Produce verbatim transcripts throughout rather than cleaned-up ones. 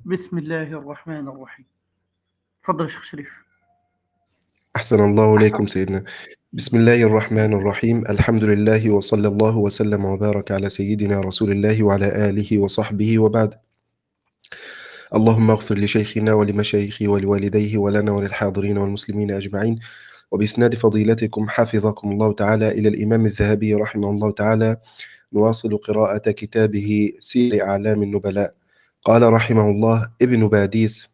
بسم الله الرحمن الرحيم. تفضل يا شيخ شريف. أحسن الله إليكم سيدنا. بسم الله الرحمن الرحيم. الحمد لله وصلى الله وسلم وبارك على سيدنا رسول الله وعلى آله وصحبه وبعد. اللهم اغفر لشيخنا ولمشايخه ولوالديه ولنا وللحاضرين والمسلمين أجمعين. وبإسناد فضيلتكم حفظكم الله تعالى إلى الإمام الذهبي رحمه الله تعالى نواصل قراءة كتابه سير أعلام النبلاء. قال رحمه الله: ابن باديس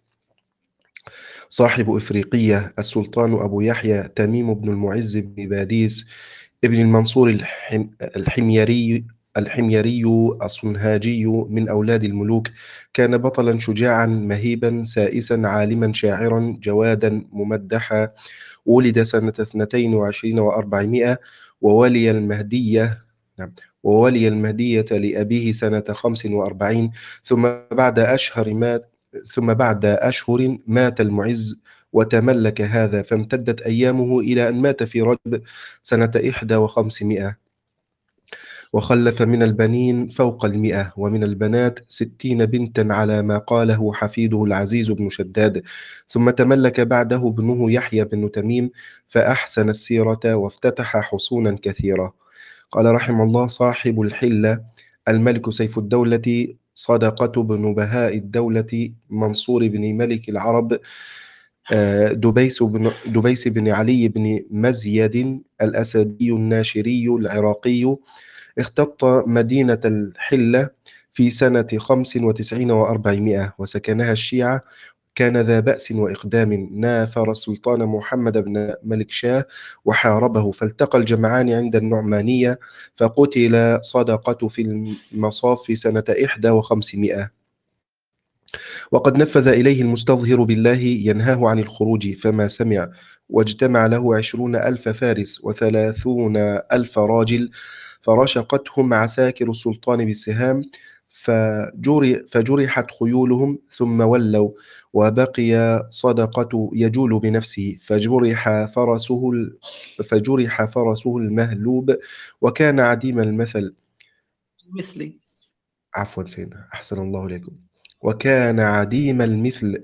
صاحب إفريقية السلطان أبو يحيى تميم بن المعز بن باديس ابن المنصور الحم الحميري الحميري الصنهاجي من أولاد الملوك، كان بطلا شجاعا مهيبا سائسا عالما شاعرا جوادا ممدحا. ولد سنة اثنتين وعشرين وأربعمائة وولي المهدية نعم وولي المهدية لأبيه سنة خمس وأربعين. ثم بعد أشهر مات ثم بعد أشهر مات المعز وتملك هذا، فامتدت أيامه إلى أن مات في رجب سنة إحدى وخمسمائة، وخلف من البنين فوق المئة ومن البنات ستين بنتا على ما قاله حفيده العزيز بن شداد. ثم تملك بعده ابنه يحيى بن تميم فأحسن السيرة وافتتح حصونا كثيرة. قال رحمه الله: صاحب الحلة الملك سيف الدولة صدقة بن بهاء الدولة منصور بن ملك العرب آه، دبيس بن دبيس بن علي بن مزيد الأسدي الناشري العراقي، اختط مدينة الحلة في سنة خمس وتسعين وأربعمائة وسكنها الشيعة. كان ذا بأس وإقدام، نافر السلطان محمد بن ملك شاه وحاربه، فالتقى الجمعان عند النعمانية، فقتل صدقة في المصاف سنة إحدى وخمسمائة. وقد نفذ إليه المستظهر بالله ينهاه عن الخروج، فما سمع، واجتمع له عشرون ألف فارس وثلاثون ألف راجل، فرشقتهم عساكر السلطان بالسهام، فجر فجرحت خيولهم، ثم ولوا، وبقي صدقة يجول بنفسه، فجرح فرسه ال- فجرح فرسه المهلوب، وكان عديم المثل. مثلي. عفوا سيدنا، أحسن الله إليكم. وكان عديم المثل.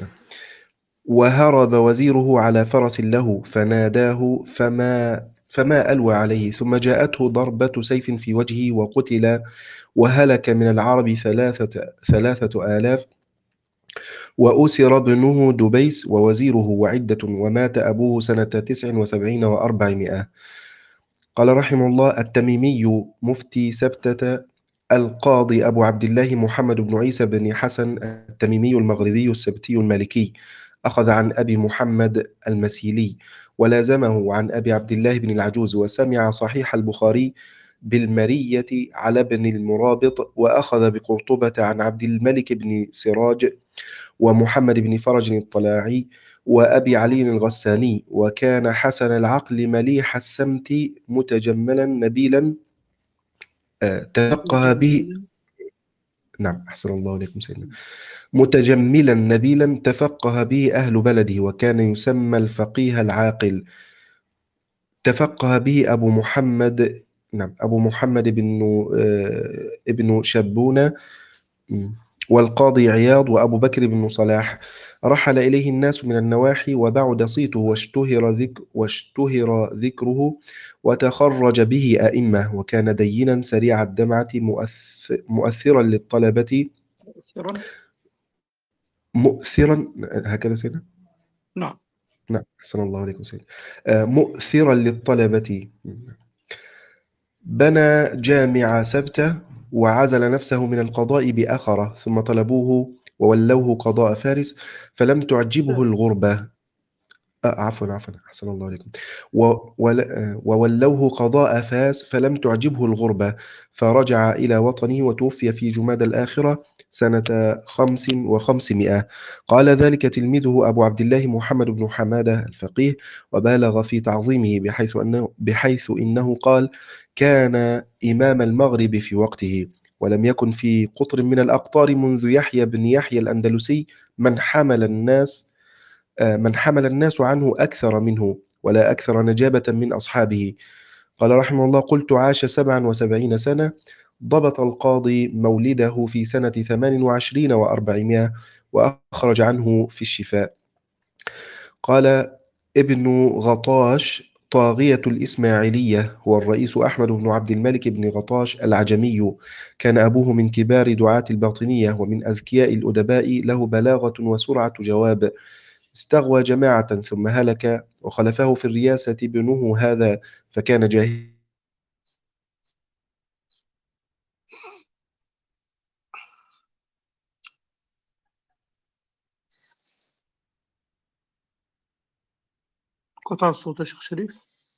وهرب وزيره على فرس له فناداه، فما فما ألوى عليه، ثم جاءته ضربة سيف في وجهه وقتل. وهلك من العرب ثلاثة, ثلاثة آلاف، وأسر ابنه دبيس ووزيره وعدة، ومات أبوه سنة تسع وسبعين وأربعمائة. قال رحمه الله: التميمي مفتي سبتة القاضي أبو عبد الله محمد بن عيسى بن حسن التميمي المغربي السبتي المالكي، أخذ عن أبي محمد المسيلي ولازمه عن أبي عبد الله بن العجوز، وسمع صحيح البخاري بالمرية على ابن المرابط، وأخذ بقرطبة عن عبد الملك بن سراج ومحمد بن فرج الطلاعي وأبي علي الغساني. وكان حسن العقل مليح السمت متجملا نبيلا آه، تفقه به. متجملا. نعم، أحسن الله إليكم سيدنا. متجملا نبيلا تفقه به أهل بلده، وكان يسمى الفقيه العاقل. تفقه به أبو محمد نعم أبو محمد بن آه، ابن شبونة والقاضي عياض وأبو بكر بن صلاح. رحل إليه الناس من النواحي، وبعد صيته واشتهر, ذك واشتهر ذكره، وتخرج به أئمة، وكان دينا سريع الدمعة مؤث مؤثرا للطلبة مؤثرا. مؤثرا هكذا سيدنا. نعم. نعم، أحسن الله عليكم سيدنا. آه، مؤثرا للطلبة. بنى جامع سبتة، وعزل نفسه من القضاء بأخرة، ثم طلبوه وولوه قضاء فارس، فلم تعجبه فارس. الغربة. آه عفوا عفوا أحسن الله عليكم. و- ول- آه، وولوه قضاء فاس، فلم تعجبه الغربة، فرجع إلى وطنه، وتوفي في جماد الآخرة سنة خمس وخمسمائة. قال ذلك تلميذه أبو عبد الله محمد بن حمادة الفقيه، وبالغ في تعظيمه بحيث أنه, بحيث إنه قال: كان إمام المغرب في وقته، ولم يكن في قطر من الأقطار منذ يحيى بن يحيى الأندلسي من حمل الناس آه، من حمل الناس عنه أكثر منه، ولا أكثر نجابة من أصحابه. قال رحمه الله: قلت: عاش سبعا وسبعين سنة، ضبط القاضي مولده في سنة ثمان وعشرين وأربعمائة وأخرج عنه في الشفاء. قال ابن غطاش: طاغية الإسماعيلية هو الرئيس أحمد بن عبد الملك بن غطاش العجمي. كان أبوه من كبار دعاة الباطنية ومن أذكياء الأدباء، له بلاغة وسرعة جواب. استغوى جماعة ثم هلك، وخلفه في الرياسة ابنه هذا، فكان جاهلا. قطع الصوت يا شيخ شريف.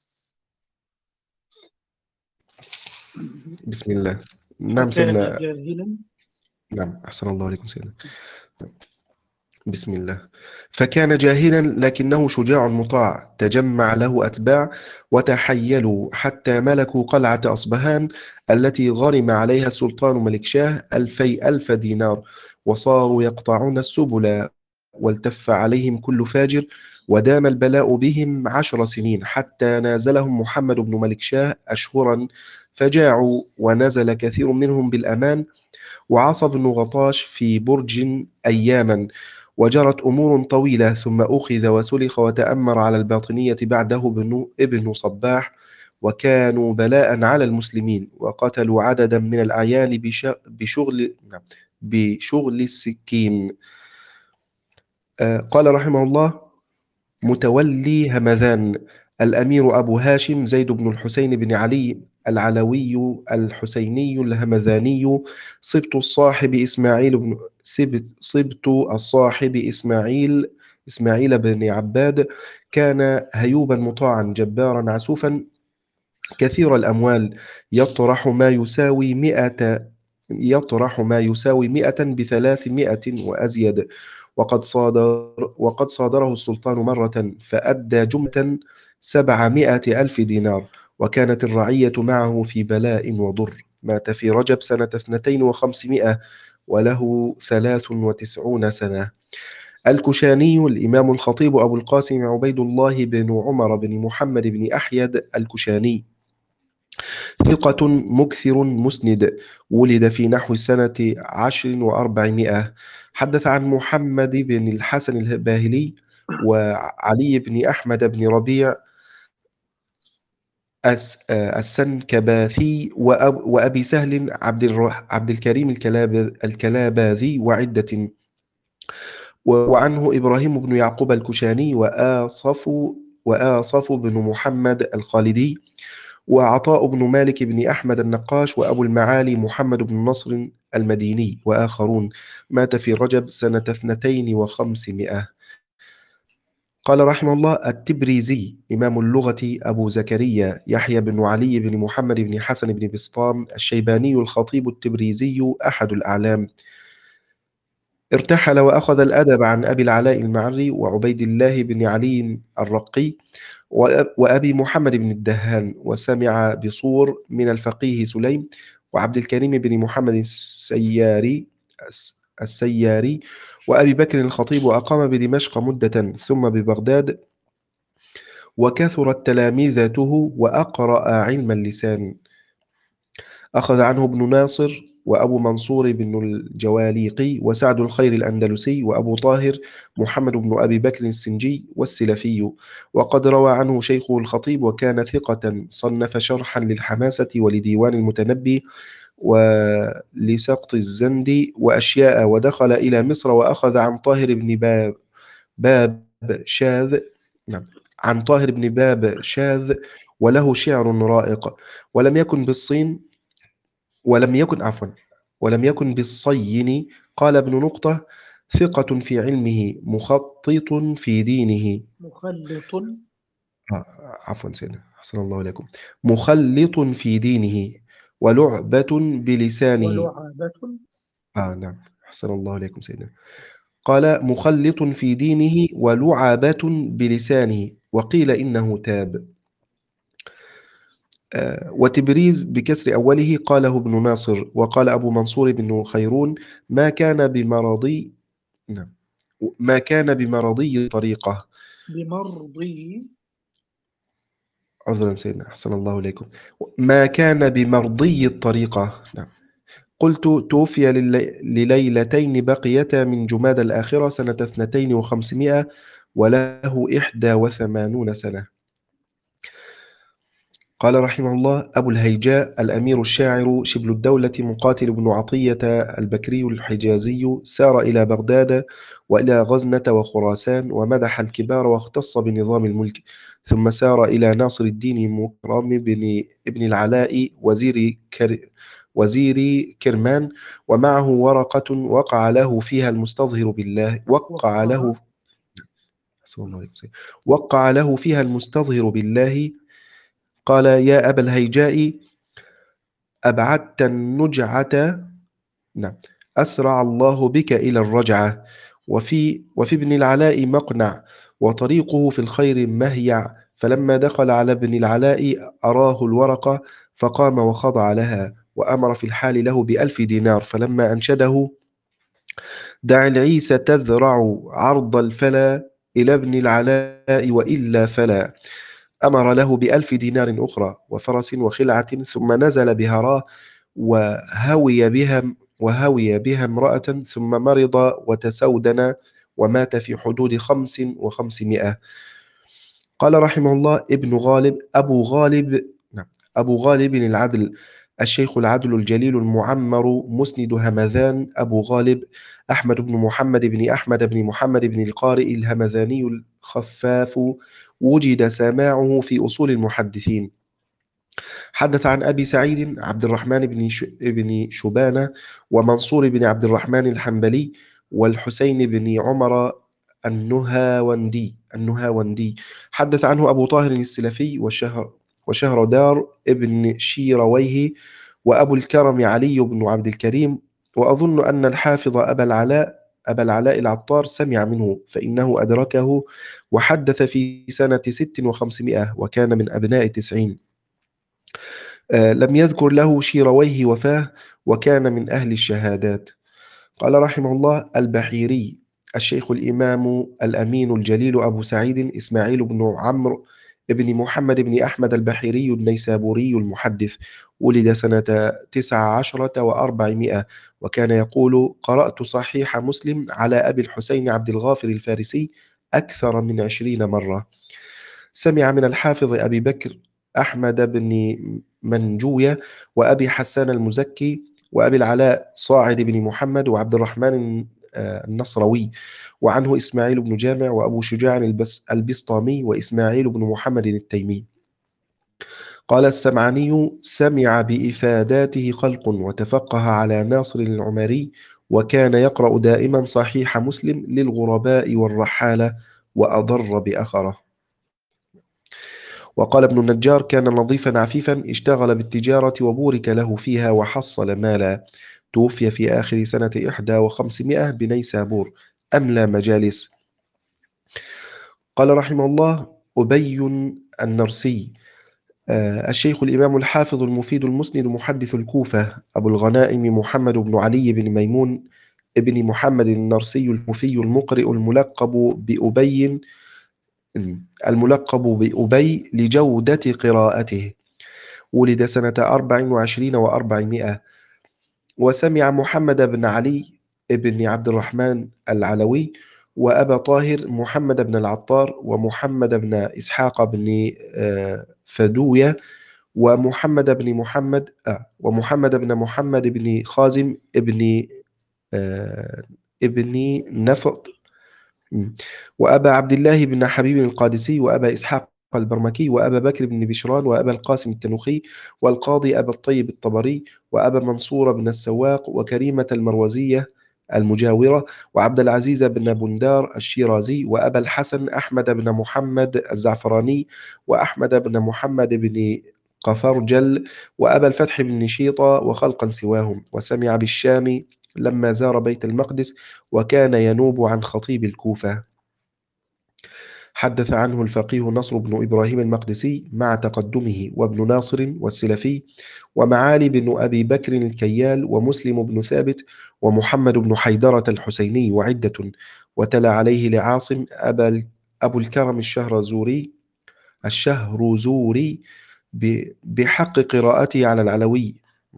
بسم الله. نعم فكان سيدنا. جاهلا. نعم، أحسن الله عليكم سيدنا. بسم الله. فكان جاهلا لكنه شجاع مطاع، تجمع له أتباع وتحيلوا حتى ملكوا قلعة أصبهان التي غرم عليها السلطان ملكشاه ألفي ألف دينار، وصاروا يقطعون السبل، والتف عليهم كل فاجر. ودام البلاء بهم عشر سنين حتى نازلهم محمد بن ملكشاه أشهرا، فجاعوا ونزل كثير منهم بالأمان. وعصى بن غطاش في برج أياما، وجرت أمور طويلة، ثم أخذ وسلخ وتأمر على الباطنية بعده ابن, ابن صباح، وكانوا بلاء على المسلمين، وقتلوا عددا من الأعيان بش- بشغل نعم، بشغل السكين. آه، قال رحمه الله: متولي همذان الأمير أبو هاشم زيد بن الحسين بن علي العلوي الحسيني الهمذاني، صبت الصاحب إسماعيل بن صبت, صبت الصاحب إسماعيل إسماعيل بن عباد. كان هيوبا مطاعا جبارا عسوفا كثير الأموال، يطرح ما يساوي مئة يطرح ما يساوي مئة بثلاثمائة وأزيد. وقد صادر وقد صادره السلطان مرة فأدى جملة سبعمائة ألف دينار، وكانت الرعية معه في بلاء وضر. مات في رجب سنة اثنتين وخمسمائة وله ثلاث وتسعون سنة. الكشاني الإمام الخطيب أبو القاسم عبيد الله بن عمر بن محمد بن أحيد الكشاني، ثقة مكثر مسند، ولد في نحو سنة عشر وأربعمائة. حدث عن محمد بن الحسن الباهلي وعلي بن أحمد بن ربيع الس- آه، السنكباثي وأب وأبي سهل عبد, الر- عبد الكريم الكلاب- الكلاباذي وعدة. و- وعنه إبراهيم بن يعقوب الكشاني وآصف وآصف بن محمد الخالدي وعطاء بن مالك بن أحمد النقاش وأبو المعالي محمد بن نصر المديني وآخرون. مات في رجب سنة اثنتين وخمسمائة. قال رحمه الله: التبريزي إمام اللغة أبو زكريا يحيى بن علي بن محمد بن حسن بن بسطام الشيباني الخطيب التبريزي أحد الأعلام. ارتحل وأخذ الأدب عن أبي العلاء المعري وعبيد الله بن علي الرقي وأب- وأبي محمد بن الدهان، وسمع بصور من الفقيه سليم وعبد الكريم بن محمد السياري الس- السياري وأبي بكر الخطيب. وأقام بدمشق مدة ثم ببغداد، وكثرت تلامذته وأقرأ علم اللسان. أخذ عنه ابن ناصر وأبو منصور بن الجواليقي وسعد الخير الأندلسي وأبو طاهر محمد بن أبي بكر السنجي والسلفي. وقد روى عنه شيخه الخطيب، وكان ثقة، صنف شرحا للحماسة ولديوان المتنبي ولسقط الزند وأشياء. ودخل إلى مصر وأخذ عن طاهر بن باب, باب شاذ نعم عن طاهر بن باب شاذ، وله شعر رائق. ولم يكن بالصين ولم يكن عفوا ولم يكن بالصين. قال ابن نقطة: ثقة في علمه، مخطط في دينه. مخلط آه، عفوا سيدنا، أحسن الله إليكم. مخلط في دينه ولعبة بلسانه. ولعابة. آه نعم، أحسن الله إليكم سيدنا. قال: مخلط في دينه ولعبة بلسانه، وقيل إنه تاب. آه، وتبريز بكسر أوله قاله ابن ناصر. وقال أبو منصور بن خيرون: ما كان بمرضي نعم ما كان بمرضي طريقة. بمرضي. عذرًا سيدنا، أحسن الله إليكم. ما كان بمرضي الطريقة. نعم. قلت: توفي للي لليلتين بقيتا من جمادى الآخرة سنة اثنتين وخمسمائة وله إحدى وثمانون سنة. قال رحمه الله: أبو الهيجاء الأمير الشاعر شبل الدولة مقاتل بن عطية البكري الحجازي سار إلى بغداد وإلى غزنة وخراسان ومدح الكبار واختص بنظام الملك، ثم سار إلى ناصر الدين مكرم بن ابن العلاء وزير كر وزير كرمان، ومعه ورقة وقع له فيها المستظهر بالله وقع له وقع وقع له فيها المستظهر بالله. قال: يا أبا الهيجاء، أبعدت النجعة. نعم. أسرع الله بك إلى الرجعة، وفي, وفي ابن العلاء مقنع، وطريقه في الخير مهيع. فلما دخل على ابن العلاء أراه الورقة، فقام وخضع لها، وأمر في الحال له بألف دينار. فلما أنشده: دع العيسى تذرع عرض الفلا إلى ابن العلاء وإلا فلا، أمر له بألف دينار أخرى وفرس وخلعة، ثم نزل بهراه وهوي بها وهوي بها امرأة، ثم مرض وتسودن ومات في حدود خمس وخمسمائة. قال رحمه الله: ابن غالب أبو غالب نعم أبو غالب العدل، الشيخ العدل الجليل المعمر مسند همذان، أبو غالب أحمد بن محمد بن أحمد بن محمد بن القارئ الهمذاني الخفاف، وجد سماعه في أصول المحدثين. حدث عن أبي سعيد عبد الرحمن بن ش... بن شبانة، ومنصور بن عبد الرحمن الحنبلي، والحسين بن عمر النهاوندي النهاوندي حدث عنه أبو طاهر السلفي وشهر وشهردار ابن شيرويه، وأبو الكرم علي بن عبد الكريم. وأظن أن الحافظ أبا العلاء أبا العلاء العطار سمع منه، فإنه أدركه وحدث في سنة ست وخمسمائة، وكان من أبناء تسعين. آه، لم يذكر له شيرويه وفاه، وكان من أهل الشهادات. قال رحمه الله: البحيري، الشيخ الإمام الأمين الجليل أبو سعيد إسماعيل بن عمرو بن محمد بن أحمد البحيري النيسابوري المحدث، ولد سنة تسع عشرة وأربعمائة، وكان يقول: قرأت صحيح مسلم على أبي الحسين عبد الغافر الفارسي أكثر من عشرين مرة. سمع من الحافظ أبي بكر أحمد بن منجوية، وأبي حسان المزكي، وأبي العلاء صاعد بن محمد، وعبد الرحمن آه، النصروي، وعنه إسماعيل بن جامع، وأبو شجاع البس البسطامي، وإسماعيل بن محمد التيمي. قال السمعاني: سمع بإفاداته خلق، وتفقه على ناصر العمري، وكان يقرأ دائما صحيح مسلم للغرباء والرحالة، وأضر بأخره. وقال ابن النجار: كان نظيفا عفيفا، اشتغل بالتجارة وبورك له فيها وحصل مالا. توفي في آخر سنة إحدى وخمسمائة بنيسابور، أملى مجالس. قال رحمه الله: أبي النرسي، آه، الشيخ الإمام الحافظ المفيد المسند محدث الكوفة، أبو الغنائم محمد بن علي بن ميمون ابن محمد النرسي المفي المقرئ الملقب بأبي الملقب بأبي لجودة قراءته، ولد سنة أربع وعشرين وأربعمائة. وسمع محمد بن علي بن عبد الرحمن العلوي، وأبا طاهر محمد بن العطار، ومحمد بن إسحاق بن آه، فدوية، ومحمد بن محمد آه ومحمد بن محمد بن خازم ابن آه ابن نفط، مم. وأبا عبد الله بن حبيب القادسي، وأبا إسحاق البرمكي، وأبا بكر بن بشران، وأبا القاسم التنوخي، والقاضي أبا الطيب الطبري، وأبا منصور بن السواق، وكريمة المروزية المجاورة، وعبد العزيز بن بندار الشيرازي، وأبا الحسن أحمد بن محمد الزعفراني، وأحمد بن محمد بن قفرجل، وأبا الفتح بن نشيطة، وخلقا سواهم. وسمع بالشام لما زار بيت المقدس، وكان ينوب عن خطيب الكوفة. حدث عنه الفقيه نصر بن إبراهيم المقدسي مع تقدمه، وابن ناصر والسلفي، ومعالي بن أبي بكر الكيال، ومسلم بن ثابت، ومحمد بن حيدرة الحسيني، وعدة. وتلا عليه لعاصم أبا أبو الكرم الشهرزوري، الشهرزوري بحق قراءته على العلوي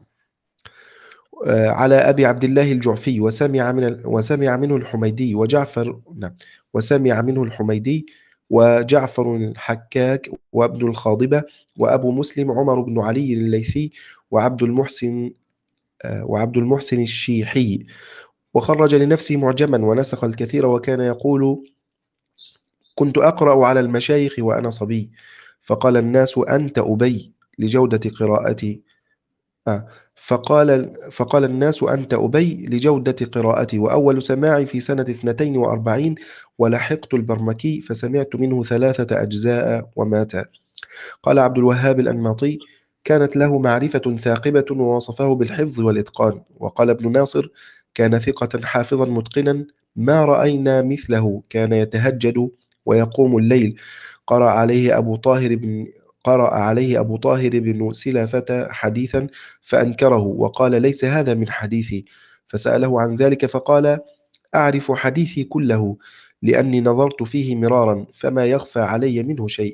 آه، على أبي عبد الله الجعفي، وسمع من ال- وسمع منه الحميدي وجعفر نعم وسمع منه الحميدي وجعفر الحكاك وابن الخاضبة وأبو مسلم عمر بن علي الليثي وعبد المحسن آه، وعبد المحسن الشيحي. وخرج لنفسه معجما ونسخ الكثير، وكان يقول: كنت أقرأ على المشايخ وأنا صبي، فقال الناس: أنت أبي لجودة قراءتي. آه. فقال فقال الناس: أنت أبي لجودة قراءتي. وأول سماعي في سنة اثنتين وأربعين، ولحقت البرمكي فسمعت منه ثلاثة أجزاء ومات. قال عبد الوهاب الأنماطي: كانت له معرفة ثاقبة، ووصفه بالحفظ والإتقان. وقال ابن ناصر: كان ثقة حافظا متقنا، ما رأينا مثله، كان يتهجد ويقوم الليل. قرأ عليه أبو طاهر بن قرأ عليه أبو طاهر بن سلافة حديثا فأنكره، وقال: ليس هذا من حديثي. فسأله عن ذلك فقال: أعرف حديثي كله، لأني نظرت فيه مرارا، فما يخفى علي منه شيء.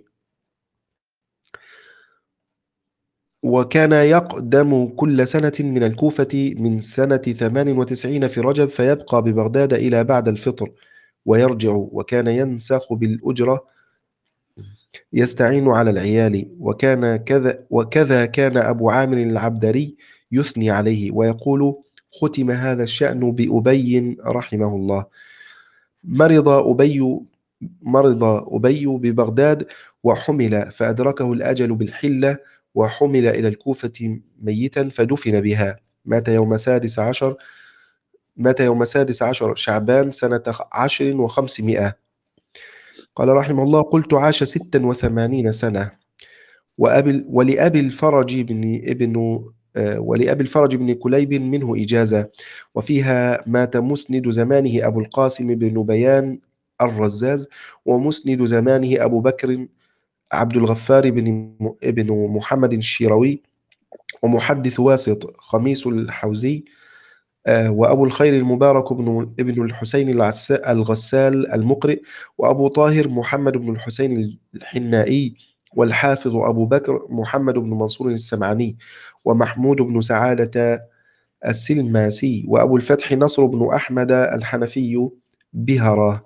وكان يقدم كل سنة من الكوفة من سنة ثمان وتسعين في رجب، فيبقى ببغداد إلى بعد الفطر ويرجع. وكان ينسخ بالأجرة، يستعين على العيال. وكان كذا وكذا كان أبو عامر العبدري يثني عليه ويقول: ختم هذا الشأن بأبي رحمه الله. مرض أبي مرض أبي ببغداد وحمل، فأدركه الأجل بالحلة، وحمل إلى الكوفة ميتا فدفن بها. مات يوم سادس عشر مات يوم سادس عشر شعبان سنة عشر وخمسمائة. قال رحمه الله: قلت: عاش ستا وثمانين سنة. وأبي ولأبي الفرج بن ابن آه، ولأبي الفرج بن كليب منه إجازة، وفيها: مات مسند زمانه أبو القاسم بن بيان الرزاز، ومسند زمانه أبو بكر عبد الغفار بن ابن محمد الشيروي، ومحدث واسط خميس الحوزي، آه، وأبو الخير المبارك بن ابن الحسين العس- الغسال المقرئ، وأبو طاهر محمد بن الحسين الحنائي، والحافظ أبو بكر محمد بن منصور السمعاني، ومحمود بن سعادة السلماسي، وأبو الفتح نصر بن أحمد الحنفي بهرة.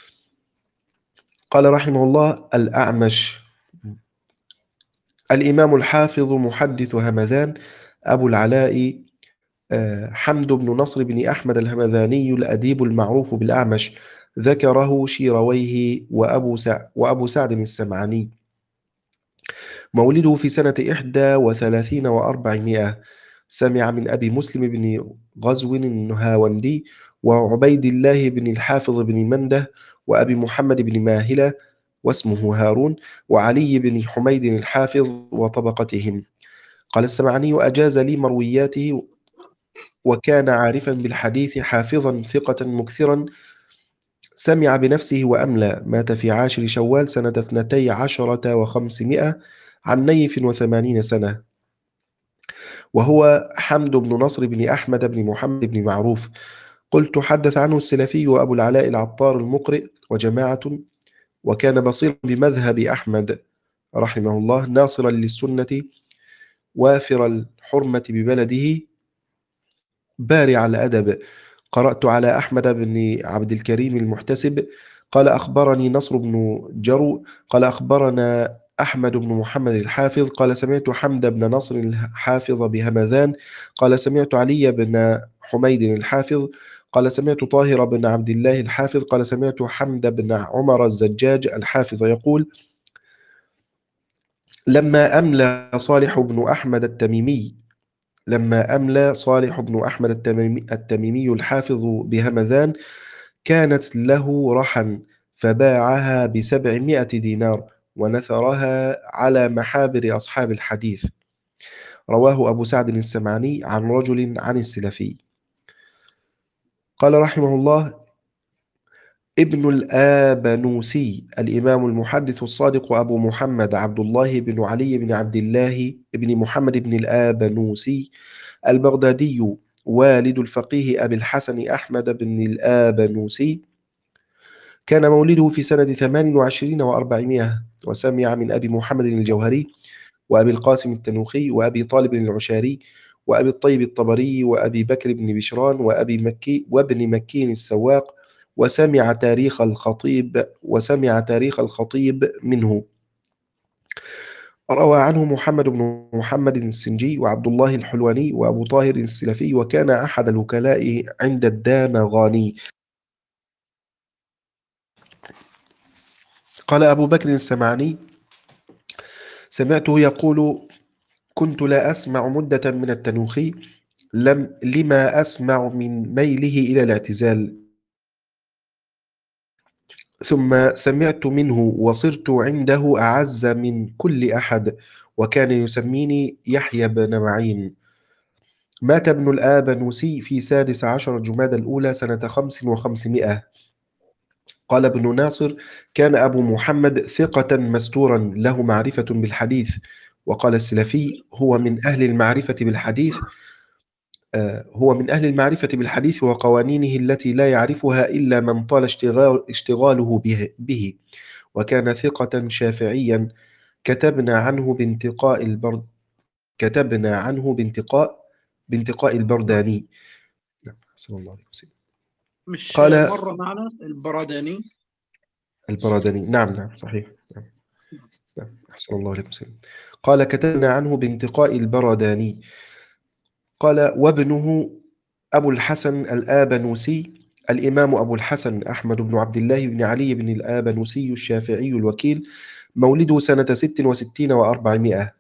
قال رحمه الله: الأعمش الإمام الحافظ محدث همذان أبو العلاء آه، حمد بن نصر بن أحمد الهمذاني الأديب المعروف بالأعمش، ذكره شيرويه وأبو, سع وأبو سعد السمعاني. مولده في سنة إحدى وثلاثين وأربعمائة. سمع من أبي مسلم بن غزو النهاوندي، وعبيد الله بن الحافظ بن منده، وأبي محمد بن ماهلة واسمه هارون، وعلي بن حميد الحافظ وطبقتهم. قال السمعاني: أجاز لي مروياته، وكان عارفا بالحديث حافظا ثقة مكثرا، سمع بنفسه وأملى. مات في عاشر شوال سنة اثنتي عشرة وخمسمائة عن نيف وثمانين سنة، وهو حمد بن نصر بن أحمد بن محمد بن معروف. قلت: حدث عنه السلفي وأبو العلاء العطار المقرئ وجماعة. وكان بصيرا بمذهب أحمد رحمه الله، ناصرا للسنة، وافر الحرمة ببلده، بارع الأدب. قرأت على أحمد بن عبد الكريم المحتسب. قال: أخبرني نصر بن جرو قال: أخبرنا أحمد بن محمد الحافظ قال: سمعت حمد بن نصر الحافظ بهمذان قال: سمعت علي بن حميد الحافظ قال: سمعت طاهر بن عبد الله الحافظ قال: سمعت حمد بن عمر الزجاج الحافظ يقول: لما أملى صالح بن أحمد التميمي لما أملى صالح بن أحمد التميمي, التميمي الحافظ بهمذان، كانت له رحا، فباعها بسبعمائة دينار، ونثرها على محابر أصحاب الحديث. رواه أبو سعد السمعاني عن رجل عن السلفي. قال رحمه الله: ابن الآبنوسي الإمام المحدث الصادق أبو محمد عبد الله بن علي بن عبد الله بن محمد بن الآبنوسي البغدادي، والد الفقيه أبي الحسن أحمد بن الآبنوسي، كان مولده في سنة ثمان وعشرين وأربعمائة، وسمع من أبي محمد الجوهري وأبي القاسم التنوخي وأبي طالب العشاري وأبي الطيب الطبري وأبي بكر بن بشران وأبي مكي وابن مكين السواق، وسمع تاريخ الخطيب وسمع تاريخ الخطيب منه. روى عنه محمد بن محمد السنجي وعبد الله الحلواني وأبو طاهر السلفي، وكان أحد الوكلاء عند الدامغاني. قال أبو بكر السمعاني: سمعته يقول: كنت لا أسمع مدة من التنوخي لم لما أسمع من ميله إلى الاعتزال، ثم سمعت منه وصرت عنده أعز من كل أحد، وكان يسميني يحيى بن معين. مات ابن الآبنوسي في سادس عشر جماد الأولى سنة خمس وخمسمائة. قال ابن ناصر: كان أبو محمد ثقة مستورا له معرفة بالحديث. وقال السلفي: هو من أهل المعرفة بالحديث آه، هو من أهل المعرفة بالحديث وقوانينه التي لا يعرفها إلا من طال اشتغال اشتغاله به, به. وكان ثقة شافعيا. كتبنا عنه بانتقاء البرد كتبنا عنه بانتقاء بانتقاء نعم. البرداني. نعم، أحسن الله عليه وسلم. مش قال مرة معنا البراداني؟ البرداني، نعم نعم صحيح. نعم نعم، أحسن الله عليه وسلم. قال: كتبنا عنه بانتقاء البرداني. قال: وابنه أبو الحسن الآبنوسي الإمام أبو الحسن أحمد بن عبد الله بن علي بن الآبنوسي الشافعي الوكيل، مولده سنة ست وستين وأربعمائة.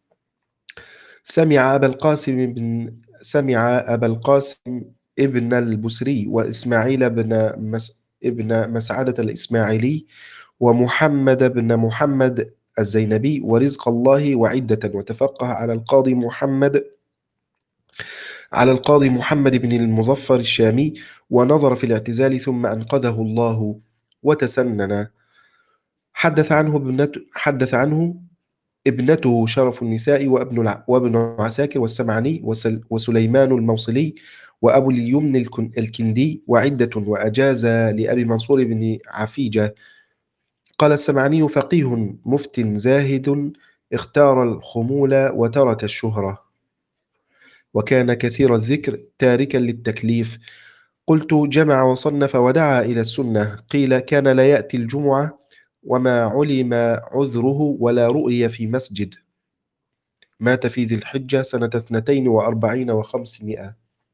سمع أبا القاسم بن سمع أبا القاسم ابن البسري وإسماعيل بن مس ابن مسعدة الإسماعيلي ومحمد بن محمد الزينبي ورزق الله وعدة، وتفقه على القاضي محمد على القاضي محمد بن المظفر الشامي، ونظر في الاعتزال ثم أنقذه الله وتسنن. حدث عنه ابنته حدث عنه ابنته شرف النساء وابن الع... وابن عساكر والسمعاني وسل... وسليمان الموصلي وأبو اليمن الكن... الكندي وعدة، وأجاز لأبي منصور بن عفيجة. قال السمعاني: فقيه مفت زاهد، اختار الخمول وترك الشهرة، وكان كثير الذكر تاركا للتكليف. قلت: جمع وصنف ودعا إلى السنة. قيل: كان لا يأتي الجمعة وما علم عذره ولا رؤي في مسجد. مات في ذي الحجة سنة اثنتين وأربعين وخمسمائة.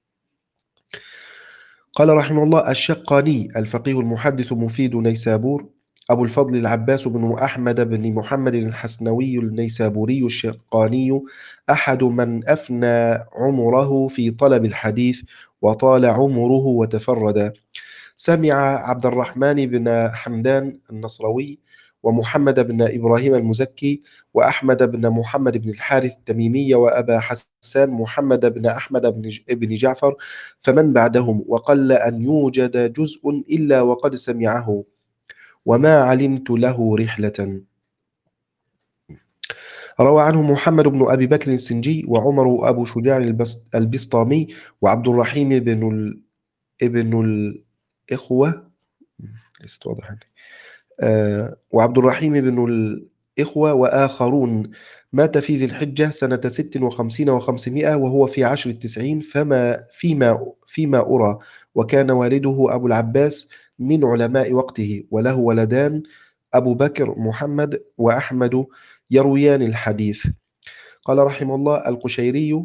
قال رحمه الله: الشقاني الفقيه المحدث مفيد نيسابور أبو الفضل العباس بن أحمد بن محمد الحسنوي النيسابوري الشقاني، أحد من أفنى عمره في طلب الحديث وطال عمره وتفرد. سمع عبد الرحمن بن حمدان النصروي ومحمد بن إبراهيم المزكي وأحمد بن محمد بن الحارث التميمي وأبا حسان محمد بن أحمد بن ج- بن جعفر، فمن بعدهم، وقل أن يوجد جزء إلا وقد سمعه، وما علمت له رحلة. روى عنه محمد بن أبي بكر السنجي وعمر أبو شجاع البس- البسطامي وعبد الرحيم بن ال... ابن الإخوة، ليست واضحة عندي. آه، وعبد الرحيم بن الإخوة وآخرون. مات في ذي الحجة سنة ست وخمسين وخمسمائة وهو في عشر التسعين، فما فيما فيما أرى. وكان والده أبو العباس من علماء وقته، وله ولدان أبو بكر محمد وأحمد يرويان الحديث. قال رحمه الله: القشيري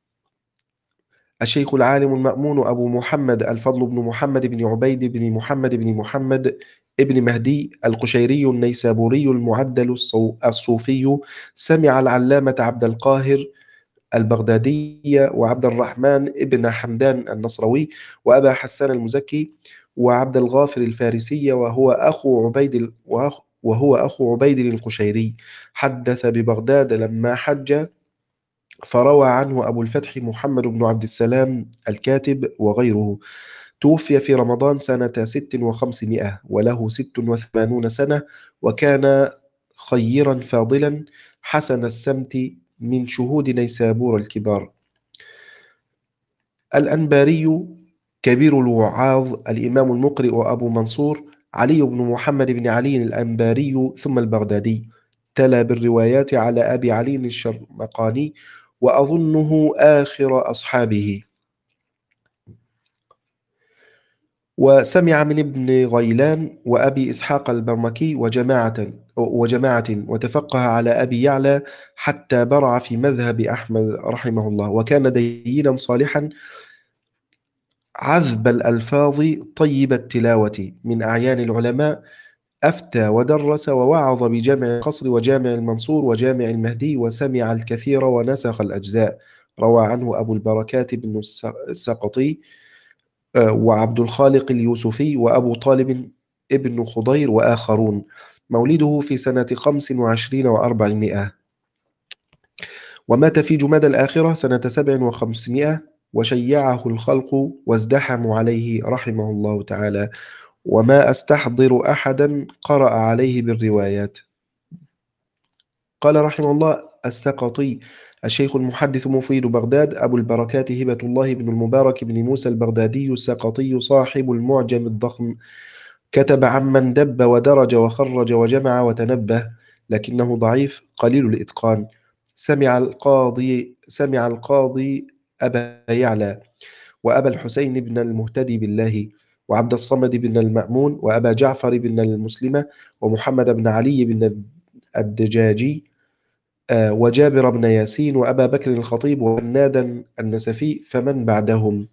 الشيخ العالم المأمون أبو محمد الفضل بن محمد بن عبيد بن محمد بن محمد ابن مهدي القشيري النيسابوري المعدل الصو- الصوفي، سمع العلامة عبد القاهر البغدادي وعبد الرحمن ابن حمدان النصروي وأبا حسان المزكي وعبد الغافر الفارسي، وهو أخو عبيد ال- وأخ- وهو أخو عبيد القشيري. حدث ببغداد لما حج، فروى عنه أبو الفتح محمد بن عبد السلام الكاتب وغيره. توفي في رمضان سنة ست وخمسمائة وله ست وثمانون سنة، وكان خيرا فاضلا حسن السمت من شهود نيسابور الكبار. الأنباري كبير الوعاظ الإمام المقرئ أبو منصور علي بن محمد بن علي الأنباري ثم البغدادي. تلا بالروايات على أبي علي الشرمقاني، وأظنه آخر أصحابه. وسمع من ابن غيلان وأبي إسحاق البرمكي وجماعة وجماعة وتفقه على أبي يعلى حتى برع في مذهب أحمد رحمه الله، وكان دينا صالحا عذب الألفاظ طيب التلاوة، من أعيان العلماء. أفتى ودرس ووعظ بجامع القصر وجامع المنصور وجامع المهدي، وسمع الكثير ونسخ الأجزاء. روى عنه أبو البركات بن الس- السقطي، آه، وعبد الخالق اليوسفي وأبو طالب ابن خضير وآخرون. مولده في سنة خمس وعشرين وأربعمائة، ومات في جماد الآخرة سنة سبع وخمسمائة، وشيعه الخلق وازدحموا عليه رحمه الله تعالى، وما أستحضر أحدا قرأ عليه بالروايات. قال رحمه الله السقطي: الشيخ المحدث مفيد بغداد أبو البركات هبة الله بن المبارك بن موسى البغدادي السقطي صاحب المعجم الضخم، كتب عمن دب ودرج وخرج وجمع وتنبه، لكنه ضعيف قليل الإتقان. سمع القاضي سمع القاضي أبا يعلى، وأبا الحسين بن المهتدي بالله، وعبد الصمد بن المأمون، وأبا جعفر بن المسلمة، ومحمد بن علي بن الدجاجي، آه، وجابر بن ياسين، وأبا بكر الخطيب، وهنادا النسفي، فمن بعدهم.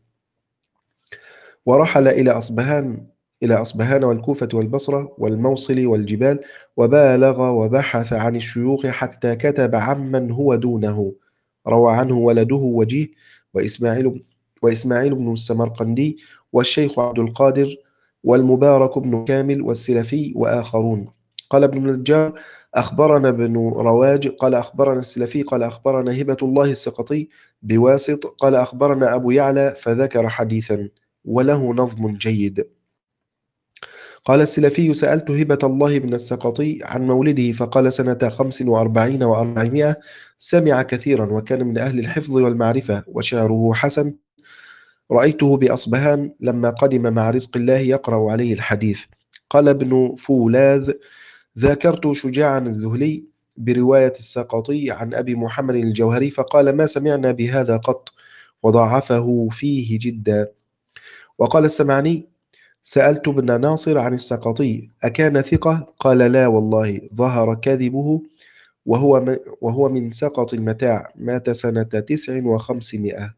ورحل إلى أصبهان إلى أصبهان والكوفة والبصرة والموصل والجبال، وبالغ وبحث عن الشيوخ حتى كتب عمن هو دونه. روى عنه ولده وجيه، وإسماعيل وإسماعيل بن السمرقندي، والشيخ عبد القادر، والمبارك بن كامل، والسلفي، وآخرون. قال ابن النجار: أخبرنا ابن رواج قال أخبرنا السلفي قال أخبرنا هبة الله السقطي بواسط قال أخبرنا أبو يعلى، فذكر حديثا وله نظم جيد. قال السلفي: سألت هبة الله بن السقطي عن مولده، فقال سنة خمس وأربعين وأربعمائة. سمع كثيرا، وكان من أهل الحفظ والمعرفة، وشعره حسن. رأيته بأصبهان لما قدم مع رزق الله يقرأ عليه الحديث. قال ابن فولاذ: ذاكرت شجاعا الذهلي برواية السقطي عن أبي محمد الجوهري، فقال: ما سمعنا بهذا قط، وضعفه فيه جدا. وقال السمعني: سألت ابن ناصر عن السقطي أكان ثقة؟ قال: لا والله، ظهر كذبه، وهو من, وهو من سقط المتاع، مات سنة تسع وخمسمائة.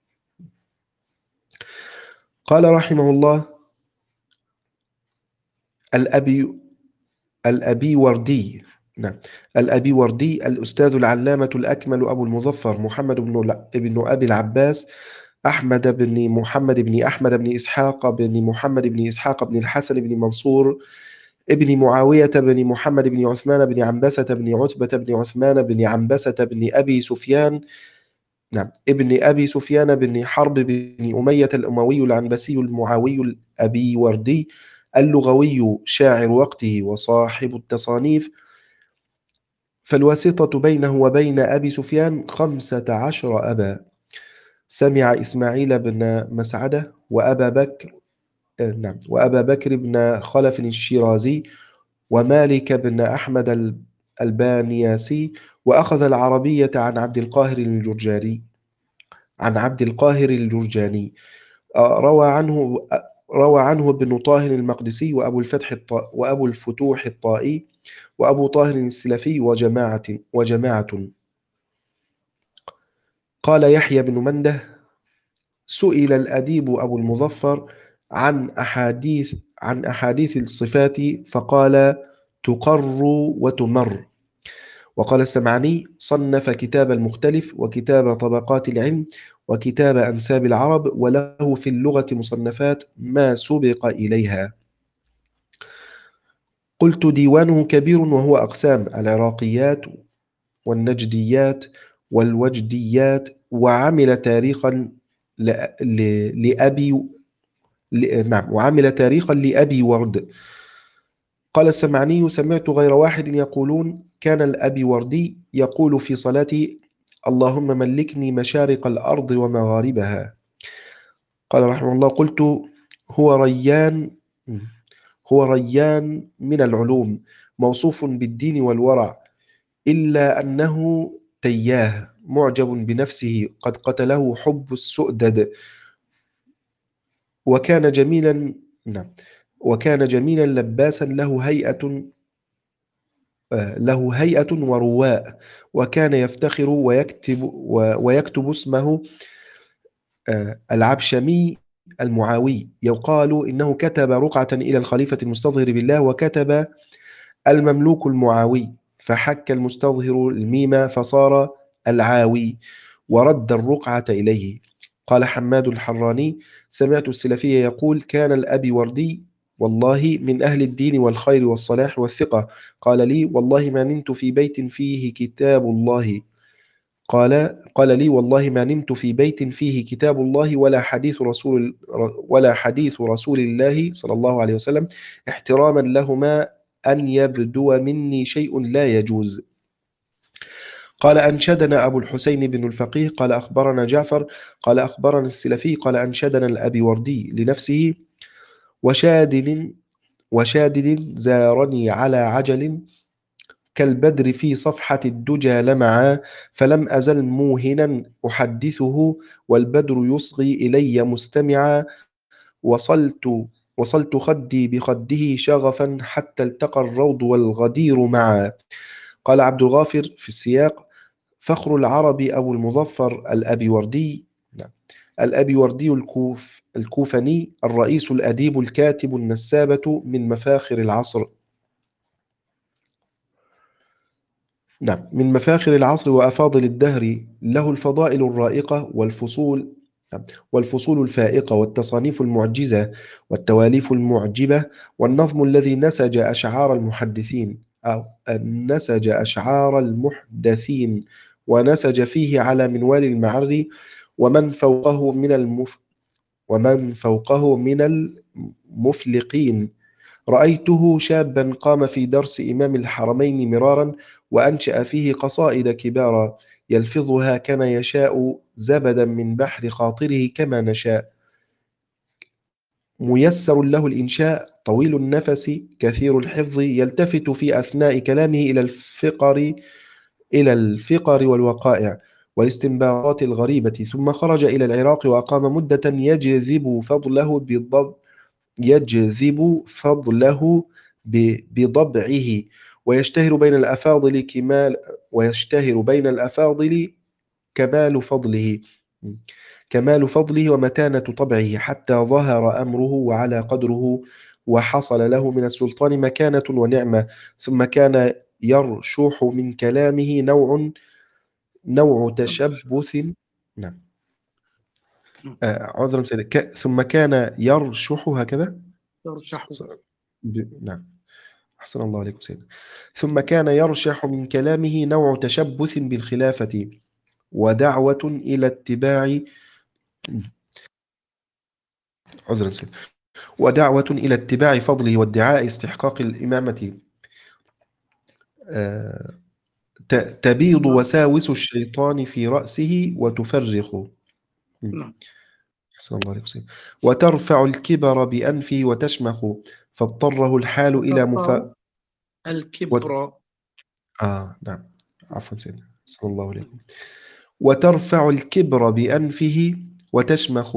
قال رحمه الله الأبي الأبي وردي نعم الأبي وردي الأستاذ العلامة الأكمل أبو المظفر محمد بن ابن أبي العباس أحمد بن محمد بن أحمد بن إسحاق بن محمد بن إسحاق بن الحسن بن منصور ابن معاوية بن محمد بن عثمان بن عنبسة بن عتبة بن عثمان بن عنبسة بن أبي سفيان نعم ابن أبي سفيان بن حرب بن أمية الأموي العنبسي المعاوي الأبي وردي اللغوي، شاعر وقته وصاحب التصانيف، فالواسطة بينه وبين أبي سفيان خمسة عشر أبا. سمع إسماعيل بن مسعدة وأبا بكر آه، نعم وأبا بكر بن خلف الشيرازي، ومالك بن أحمد ال- البانياسي، وأخذ العربية عن عبد القاهر الجرجاني عن عبد القاهر الجرجاني. آه، روى عنه آه، روى عنه ابن طاهر المقدسي، وأبو الفتح الط... وأبو الفتوح الطائي، وأبو طاهر السلفي، وجماعة وجماعة. قال يحيى بن منده: سئل الأديب أبو المظفر عن أحاديث عن أحاديث الصفات، فقال: تقر وتمر. وقال السمعاني: صنف كتاب المختلف، وكتاب طبقات العلم، وكتاب أنساب العرب، وله في اللغة مصنفات ما سبق إليها. قلت: ديوانه كبير، وهو أقسام: العراقيات، والنجديات، والوجديات. وعمل تاريخا ل- ل- لأبي ل- نعم وعمل تاريخا لأبي ورد. قال السمعني: سمعت غير واحد يقولون: كان الأبي وردي يقول في صلاتي: اللهم ملكني مشارق الأرض ومغاربها. قال رحمه الله: قلت: هو ريان هو ريان من العلوم، موصوف بالدين والورع، إلا أنه تياه معجب بنفسه، قد قتله حب السؤدد. وكان جميلا نعم وكان جميلا لباسا، له هيئة آه، له هيئة ورواء، وكان يفتخر ويكتب و- ويكتب اسمه آه، العبشمي المعاوي. يقال إنه كتب رقعة إلى الخليفة المستظهر بالله، وكتب المملوك المعاوي، فحك المستظهر الميم فصار العاوي، ورد الرقعة إليه. قال حماد الحراني: سمعت السلفي يقول: كان الأبي وردي والله من أهل الدين والخير والصلاح والثقة. قال لي: والله ما نمت في بيت فيه كتاب الله قال قال لي: والله ما نمت في بيت فيه كتاب الله ولا حديث رسول ولا حديث رسول الله صلى الله عليه وسلم، احتراما لهما، أن يبدو مني شيء لا يجوز. قال: أنشدنا أبو الحسين بن الفقيه قال أخبرنا جعفر قال أخبرنا السلفي قال أنشدنا الأبي وردي لنفسه: وشادد وشادد زارني على عجل، كالبدر في صفحة الدجى لمعا، فلم أزل موهنا أحدثه، والبدر يصغي إلي مستمعا، وصلت وصلت خدي بخده شغفا، حتى التقى الروض والغدير معا. قال عبد الغافر في السياق: فخر العرب أبو المظفر الأبي وردي نعم. الأبي وردي الكوف الكوفني، الرئيس الأديب الكاتب النسابة، من مفاخر العصر نعم من مفاخر العصر وأفاضل الدهر، له الفضائل الرائقة والفصول نعم، والفصول الفائقة، والتصانيف المعجزة، والتواليف المعجبة، والنظم الذي نسج أشعار المحدثين أو نسج أشعار المحدثين، ونسج فيه على منوال المعري، ومن فوقه من المف ومن فوقه من المفلقين. رأيته شابا قام في درس إمام الحرمين مرارا، وأنشأ فيه قصائد كبارا، يلفظها كما يشاء، زبدا من بحر خاطره كما نشاء، ميسر له الإنشاء، طويل النفس، كثير الحفظ، يلتفت في أثناء كلامه إلى الفقر إلى الفقر والوقائع والاستنباطات الغريبة. ثم خرج إلى العراق وأقام مدة، يجذب فضله بالضبط يجذب فضله ب- بضبعه، ويشتهر بين الأفاضل كمال ويشتهر بين الأفاضل كمال فضله كمال فضله ومتانة طبعه، حتى ظهر أمره وعلى قدره، وحصل له من السلطان مكانة ونعمة. ثم كان يرشح من كلامه نوع نوع تشبث نعم نعم. آه، عذرا سيدي ك... ثم كان يرشح هكذا يرشح. س- س- ب... نعم أحسن الله عليكم سيدنا. ثم كان يرشح من كلامه نوع تشبث بالخلافة، ودعوة إلى اتباع عذرا سيدي ودعوة إلى اتباع فضله، وادعاء استحقاق الإمامة. آه، ت- تبيض نعم. وساوس الشيطان في رأسه وتفرخ. م. نعم. أحسن الله عليكم سيدنا. وترفع الكبر بأنفه وتشمخ، فاضطره الحال إلى وترفع مفا و... الكبر. آه نعم عفوا سيدنا صلى الله عليكم. وترفع الكبر بأنفه وتشمخ،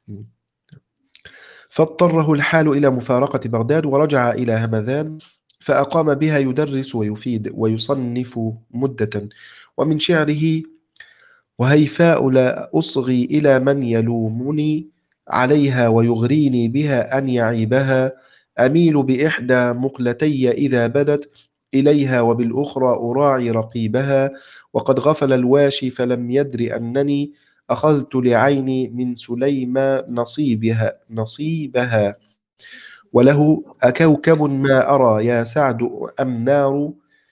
فاضطره الحال إلى مفارقة بغداد، ورجع إلى همذان، فأقام بها يدرس ويفيد ويصنف مدة. ومن شعره: وهيفاء لا أصغي إلى من يلومني عليها، ويغريني بها أن يعيبها، أميل بإحدى مقلتي إذا بدت إليها، وبالأخرى أراعي رقيبها، وقد غفل الواشي فلم يدر أنني أخذت لعيني من سليمى نصيبها نصيبها وله أكوكب ما أرى يا سعد أم نار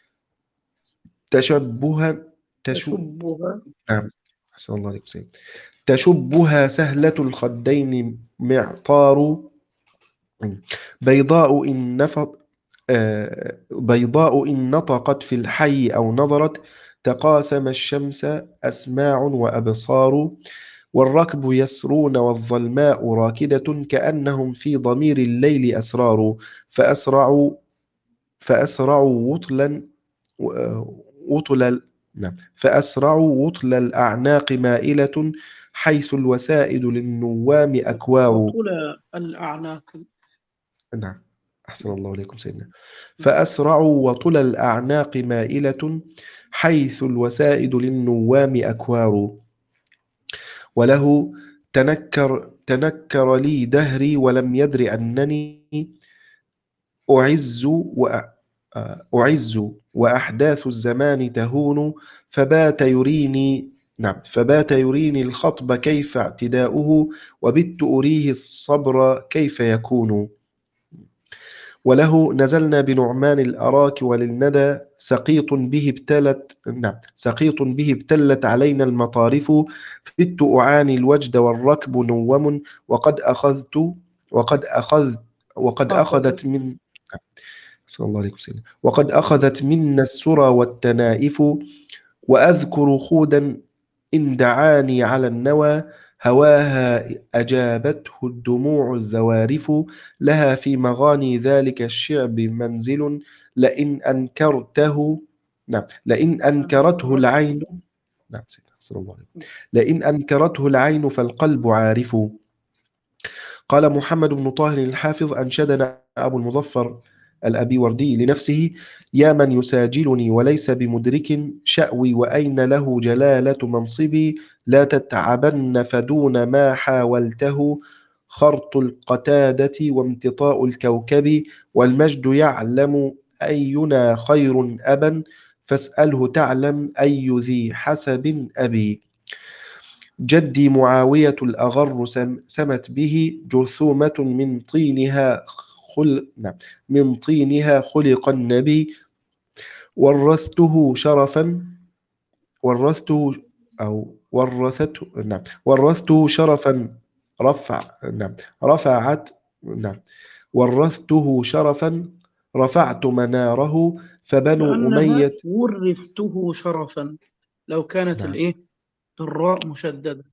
تشبها تشو تشبه. نعم أحسن الله عليكم سيد. تشبها سهلة الخدين معطار، بيضاء إن نفض آه، بيضاء إن نطقت في الحي أو نظرت، تقاسم الشمس أسماع وأبصار، والركب يسرون والظلماء راكدة كأنهم في ضمير الليل أسرار فأسرعوا فأسرعوا وطلا وطل ال- نعم فأسرعوا وطل الأعناق مائلة حيث الوسائد للنوام أكوار. وطول الأعناق. نعم، أحسن الله إليكم سيدنا. فأسرعوا وطل الأعناق مائلة حيث الوسائد للنوام أكوار. وله تنكر تنكر لي دهري ولم يدر أنني أعز وأ- أعز وأحداث الزمان تهون فبات يريني نعم فبات يريني الخطب كيف اعتداؤه وبت أريه الصبر كيف يكون. وله نزلنا بنعمان الأراك وللندى سقيط به ابتلت نعم سقيط به ابتلت علينا المطارف فبت أعاني الوجد والركب نوم وقد أخذت وقد أخذت وقد أخذت أخذت من صلى الله عليه وسلم وقد أخذت منا السرى والتنائف وأذكر خودا إن دعاني على النوى هواها أجابته الدموع الذوارف لها في مغاني ذلك الشعب منزل لئن أنكرته نعم لئن أنكرته أنكرت. العين نعم سيدنا صلى الله عليه وسلم لئن أنكرته العين فالقلب عارف. قال محمد بن طاهر الحافظ أنشدنا أبو المظفر الأبي وردي لنفسه يا من يساجلني وليس بمدرك شأوي وأين له جلالة منصبي لا تتعبن فدون ما حاولته خرط القتادة وامتطاء الكوكب والمجد يعلم أينا خير أبا فاسأله تعلم أي ذي حسب أبي. جدي معاوية الأغر سم سمت به جرثومة من طينها خل نعم من طينها خلق النبي ورثته شرفا ورثته أو ورثته نعم ورثته شرفا رفع نعم رفعت نعم ورثته شرفا رفعت مناره فبنو كأنها أمية ورثته شرفا لو كانت نعم الإيه الراء مشددة.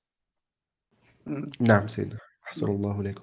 مم. نعم سيدنا أحسن الله إليكم.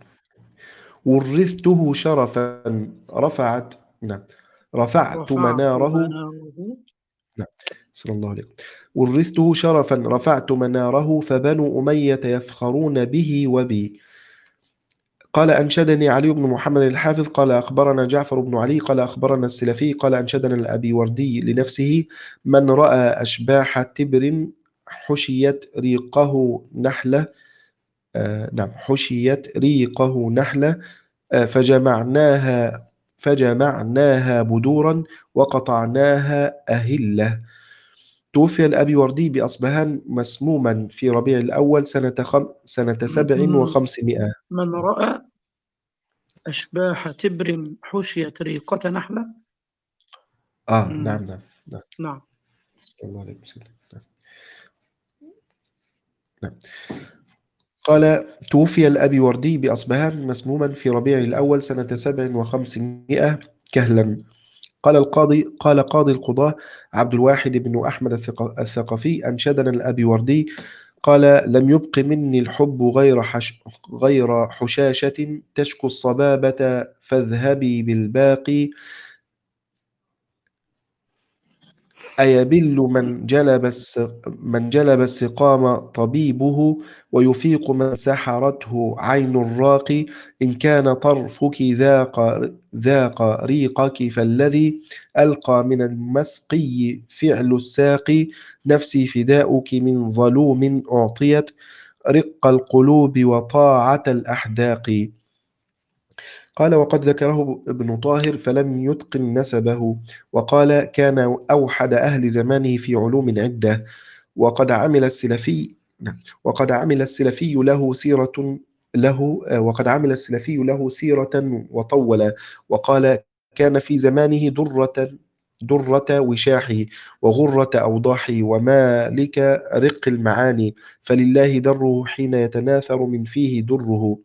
ورثته شرفا رفعت نعم رفعت رفعت مناره مناره. نعم صلى الله عليه وسلم. ورثته شرفا رفعت مناره فبنو أمية يفخرون به وبي. قال أنشدني علي بن محمد الحافظ قال أخبرنا جعفر بن علي قال أخبرنا السلفي قال أنشدنا الأبي وردي لنفسه من رأى أشباح تبر حشيت ريقه نحلة آه نعم حشيت ريقه نحلة آه، فجمعناها فجمعناها بدورا وقطعناها أهلة. توفي الأبي وردي بأصبهان مسموما في ربيع الأول سنة خم... سنة سبع مم. وخمسمائة. من رأى أشباح تبر حشيت ريقة نحلة. آه مم. نعم نعم نعم نعم. صلى الله عليه وسلم. نعم. نعم. قال توفي الأبي وردي بأصبهان مسموما في ربيع الأول سنة سبع وخمسمائة كهلا. قال القاضي قال قاضي القضاة عبد الواحد بن أحمد الثق- الثقفي أنشدنا الأبي وردي قال لم يبق مني الحب غير حش غير حشاشة تشكو الصبابة فاذهبي بالباقي أيبل من جلب الس من جلب السقام طبيبه ويفيق من سحرته عين الراقي إن كان طرفك ذاق ذاق ريقك فالذي ألقى من المسقي فعل الساقي نفسي فداؤك من ظلوم أعطيت رق القلوب وطاعة الأحداق. قال وقد ذكره ابن طاهر فلم يتقن نسبه وقال كان أوحد أهل زمانه في علوم عدة وقد عمل السلفي نعم، وقد عمل السلفي له سيرة له آه، وقد عمل السلفي له سيرة وطول وقال كان في زمانه درة درة وشاحه وغرة أوضاحه ومالك رق المعاني فلله دره حين يتناثر من فيه دره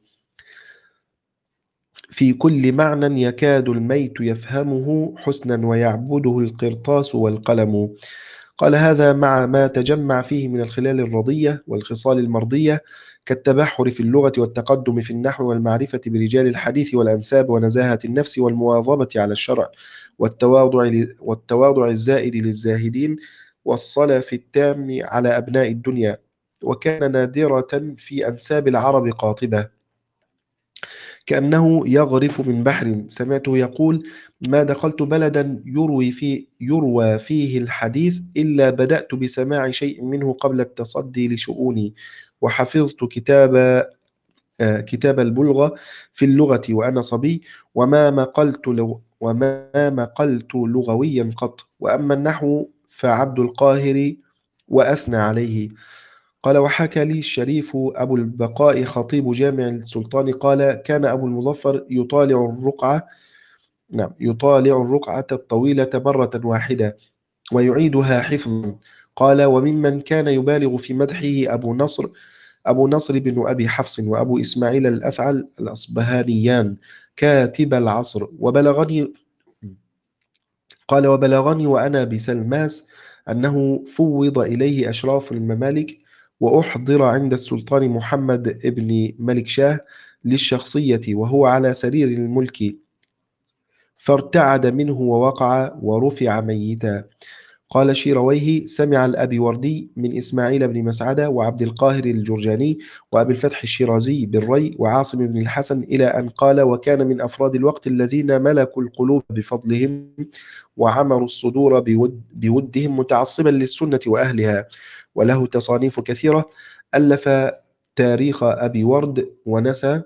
في كل معنى يكاد الميت يفهمه حسنا ويعبده القرطاس والقلم. قال هذا مع ما تجمع فيه من الخلال الرضية والخصال المرضية كالتبحر في اللغة والتقدم في النحو والمعرفة برجال الحديث والأنساب ونزاهة النفس والمواظبة على الشرع والتواضع والتواضع الزائد للزاهدين والصلف التام على أبناء الدنيا. وكان نادرة في أنساب العرب قاطبة كأنه يغرف من بحر. سمعته يقول ما دخلت بلدا يروي فيه, يروى فيه الحديث إلا بدأت بسماع شيء منه قبل التصدي لشؤوني، وحفظت كتاب آه، كتاب البلغة في اللغة وأنا صبي، وما مقلت لو وما مقلت لغويا قط، وأما النحو فعبد القاهر وأثنى عليه. قال وحكى لي الشريف أبو البقاء خطيب جامع السلطان قال كان أبو المظفر يطالع الرقعة نعم يطالع الرقعة الطويلة مرة واحدة ويعيدها حفظا. قال وممن كان يبالغ في مدحه أبو نصر أبو نصر بن أبي حفص وأبو إسماعيل الأثعل الأصبهانيان كاتب العصر. وبلغني قال وبلغني وأنا بسلماس أنه فوض إليه أشراف الممالك وأحضر عند السلطان محمد ابن ملك شاه للشخصية وهو على سرير الملك، فارتعد منه ووقع ورفع ميتا. قال شيرويه سمع الأبي وردي من إسماعيل بن مسعدة وعبد القاهر الجرجاني وأبي الفتح الشيرازي بالري وعاصم بن الحسن إلى أن قال وكان من أفراد الوقت الذين ملكوا القلوب بفضلهم وعمروا الصدور بود بودهم متعصبا للسنة وأهلها، وله تصانيف كثيرة. ألف تاريخ أبي ورد ونسى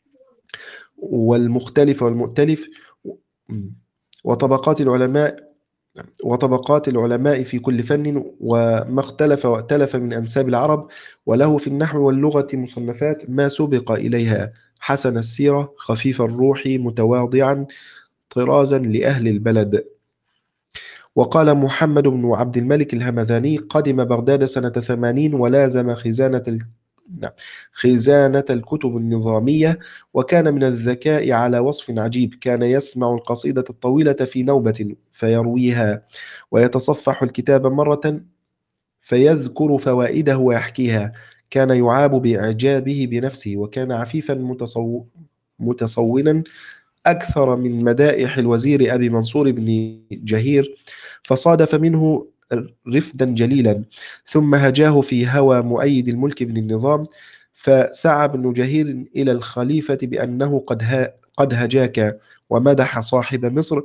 والمختلف والمؤتلف وطبقات العلماء وطبقات العلماء في كل فن وما اختلف وائتلف من أنساب العرب، وله في النحو واللغة مصنفات ما سبق إليها، حسن السيرة خفيف الروح متواضعا طرازا لأهل البلد. وقال محمد بن عبد الملك الهمذاني قدم بغداد سنة ثمانين ولازم خزانة ال... نعم، خزانة الكتب النظامية، وكان من الذكاء على وصف عجيب. كان يسمع القصيدة الطويلة في نوبة فيرويها، ويتصفح الكتاب مرة فيذكر فوائده ويحكيها. كان يعاب بإعجابه بنفسه، وكان عفيفا متصو... متصونا أكثر من مدائح الوزير أبي منصور بن جهير، فصادف منه رفدا جليلا، ثم هجاه في هوى مؤيد الملك بن النظام، فسعى ابن جهير إلى الخليفة بأنه قد, ها قد هجاك، ومدح صاحب مصر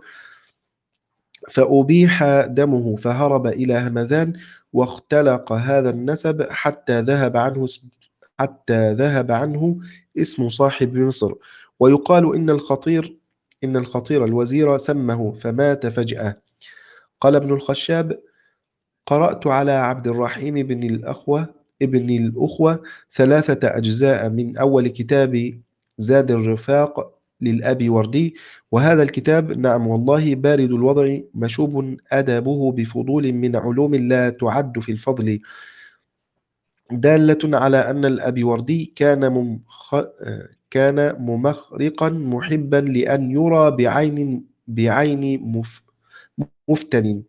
فأبيح دمه، فهرب إلى همذان واختلق هذا النسب حتى ذهب عنه اسم حتى ذهب عنه اسم صاحب مصر. ويقال إن الخطير إن الخطير الوزير سمه فمات فجأة. قال ابن الخشاب قرأت على عبد الرحيم بن الأخوة ابن الأخوة ثلاثة أجزاء من أول كتاب زاد الرفاق للأبي وردي، وهذا الكتاب نعم والله بارد الوضع مشوب أدبه بفضول من علوم لا تعد في الفضل، دالة على أن الأبي وردي كان ممخ... كان ممخرقا محبا لأن يرى بعين بعين مف... مفتن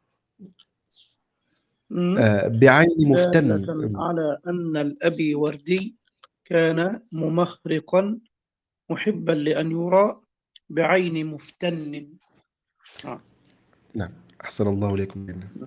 مم. آه، بعين مفتن دالة على أن الأبي وردي كان ممخرقا محبا لأن يرى بعين مفتن. آه. نعم أحسن الله إليكم.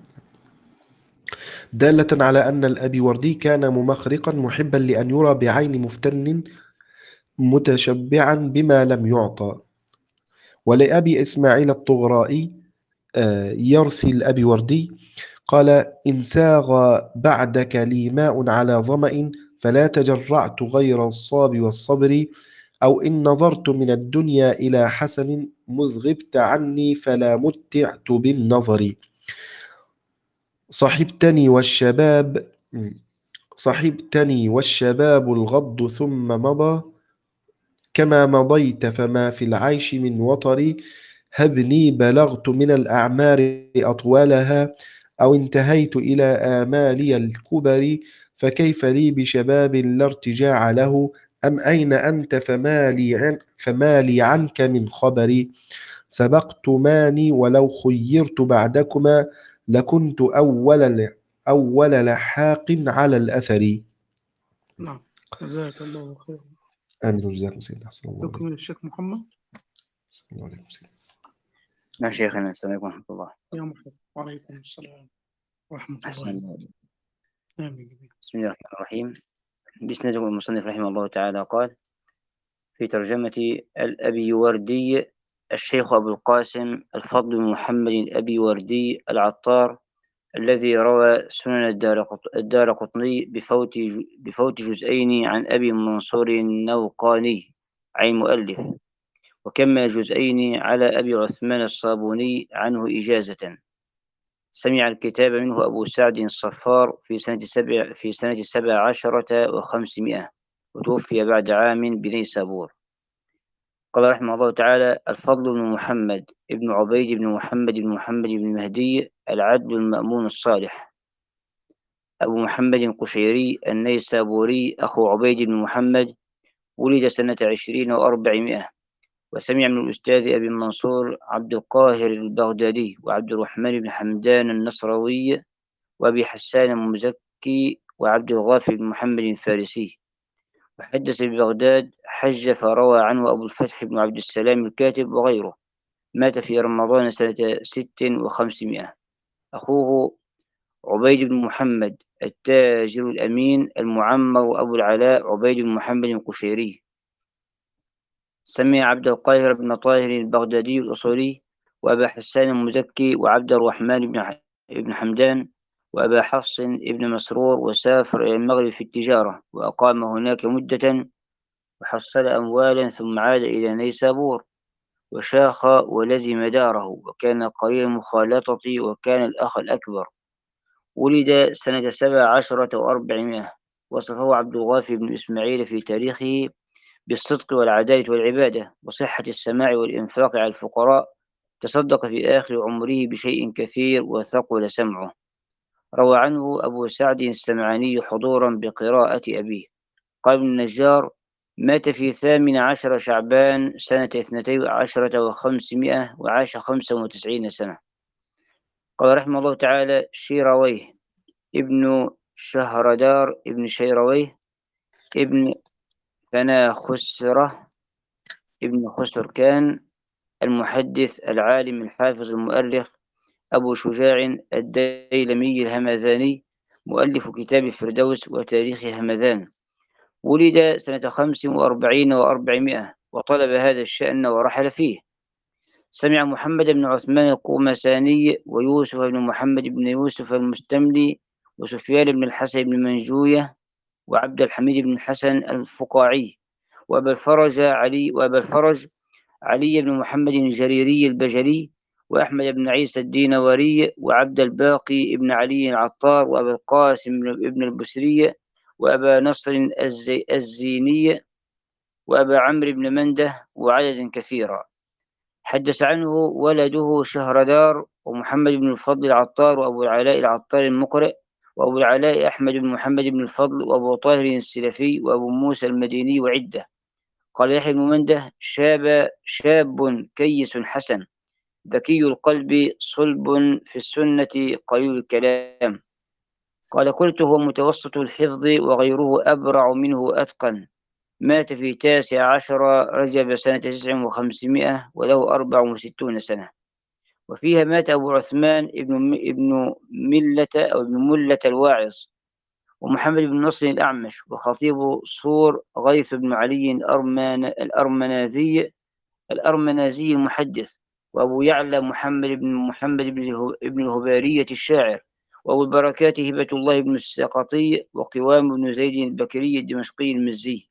دالة على أن الأبي وردي كان ممخرقا محبا لأن يرى بعين مفتن متشبعا بما لم يعطى. ولأبي إسماعيل الطغرائي آه، يرثي الأبي وردي قال إن ساغ بعدك لي ماء على ظمأ فلا تجرعت غير الصاب والصبر، أو إن نظرت من الدنيا إلى حسن مذ غبت عني فلا متعت بالنظر. صحبتني والشباب صحبتني والشباب الغض ثم مضى، كما مضيت فما في العيش من وطر. هبني بلغت من الأعمار أطولها، أو انتهيت إلى آمالي الكبر. فكيف لي بشباب لا ارتجاع له، أم أين أنت فما لي, عن فما لي عنك من خبر. سبقت ماني ولو خيرت بعدكما لكنت أول ل أول لحاق على الأثر. نعم، جزاك الله خيرا. آمين وجزاكم سيدنا، أحسن الله عليكم. يكمل الشيخ محمد. أحسن الله عليكم سيدنا. نعم شيخنا، السلام عليكم ورحمة الله. يا مرحبا. وعليكم السلام ورحمة أحسن الله الله. آمين. بسم الله الرحمن الرحيم. بإسناد المصنف رحمه الله تعالى قال في ترجمة الأبي وردي: الشيخ أبو القاسم الفضل بن محمد الأبي وردي العطار، الذي روى سنن الدارقطني بفوت بفوت جزئين عن أبي منصور النوقاني عن المؤلف، وكمل جزئين على أبي عثمان الصابوني عنه إجازة. سمع الكتاب منه أبو سعد الصفار في سنة سبع في سنة سبع عشرة وخمسمائة، وتوفي بعد عام بنيسابور. قال رحمه الله تعالى: الفضل بن محمد ابن عبيد بن محمد بن محمد بن مهدي العدل المأمون الصالح، أبو محمد القشيري النيسابوري، أخو عبيد بن محمد، ولد سنة عشرين وأربعمائة، وسمع من الأستاذ أبي منصور عبد القاهر البغدادي وعبد الرحمن بن حمدان النصراوي وأبي حسان المزكي وعبد الغافر بن محمد الفارسي. وحدث ببغداد، حج فروى عنه أبو الفتح بن عبد السلام الكاتب وغيره. مات في رمضان سنة ست وخمسمائة. أخوه عبيد بن محمد التاجر الأمين المعمر أبو العلاء عبيد بن محمد القشيري. سمع عبد القاهر بن طاهر البغدادي الأصولي وأبا حسان المزكي وعبد الرحمن بن حمدان وأبا حفص ابن مسرور، وسافر إلى المغرب في التجارة وأقام هناك مدة وحصل أموالا، ثم عاد إلى نيسابور وشاخ ولزم داره، وكان قليل المخالطة، وكان الأخ الأكبر. ولد سنة سبع عشرة وأربعمائة. وصفه عبد الغافي بن إسماعيل في تاريخه بالصدق والعدالة والعبادة وصحة السماع والإنفاق على الفقراء. تصدق في آخر عمره بشيء كثير وثقل سمعه. روى عنه أبو سعد السمعاني حضورا بقراءة أبيه. قال ابن النجار: مات في ثامن عشر شعبان سنة اثنتي عشرة وخمسمائة، وعاش خمسا وتسعين سنة. قال رحمه الله تعالى: شيرويه ابن شهردار ابن شيرويه ابن فناخسرة ابن خسركان المحدث العالم الحافظ المؤرخ أبو شجاع الديلمي الهمذاني، مؤلف كتاب الفردوس وتاريخ همذان. ولد سنة خمس وأربعين وأربعمائة، وطلب هذا الشأن ورحل فيه. سمع محمد بن عثمان القومساني ويوسف بن محمد بن يوسف المستملي وسفيان بن الحسن بن منجوية وعبد الحميد بن الحسن الفقاعي وأبا الفرج علي وأبا الفرج علي بن محمد الجريري البجلي وأحمد بن عيسى الدينوري وعبد الباقي بن علي العطار وأبا القاسم بن البسري وأبا نصر الزي الزيني وأبا عمرو بن منده وعدد كثيرا. حدث عنه ولده شهردار ومحمد بن الفضل العطار وأبو العلاء العطار المقرئ وأبو العلاء أحمد بن محمد بن الفضل وأبو طاهر السلفي وأبو موسى المديني وعدة. قال يحيى بن منده: شاب شاب كيس حسن، ذكي القلب، صلب في السنة، قليل الكلام. قال قلت: هو متوسط الحفظ وغيره أبرع منه أتقن. مات في تاسع عشر رجب سنة تسع وخمسمائة وله أربع وستون سنة. وفيها مات أبو عثمان ابن ابن ملة أو ابن ملة الواعظ، ومحمد بن نصر الأعمش، وخطيب صور غيث بن علي الأرمان الأرمنازي الأرمنازي المحدث، وأبو يعلى محمد بن محمد بن الهبارية الشاعر، وأبو البركات هبة الله بن السقطي، وقوام بن زيد البكري الدمشقي المزي.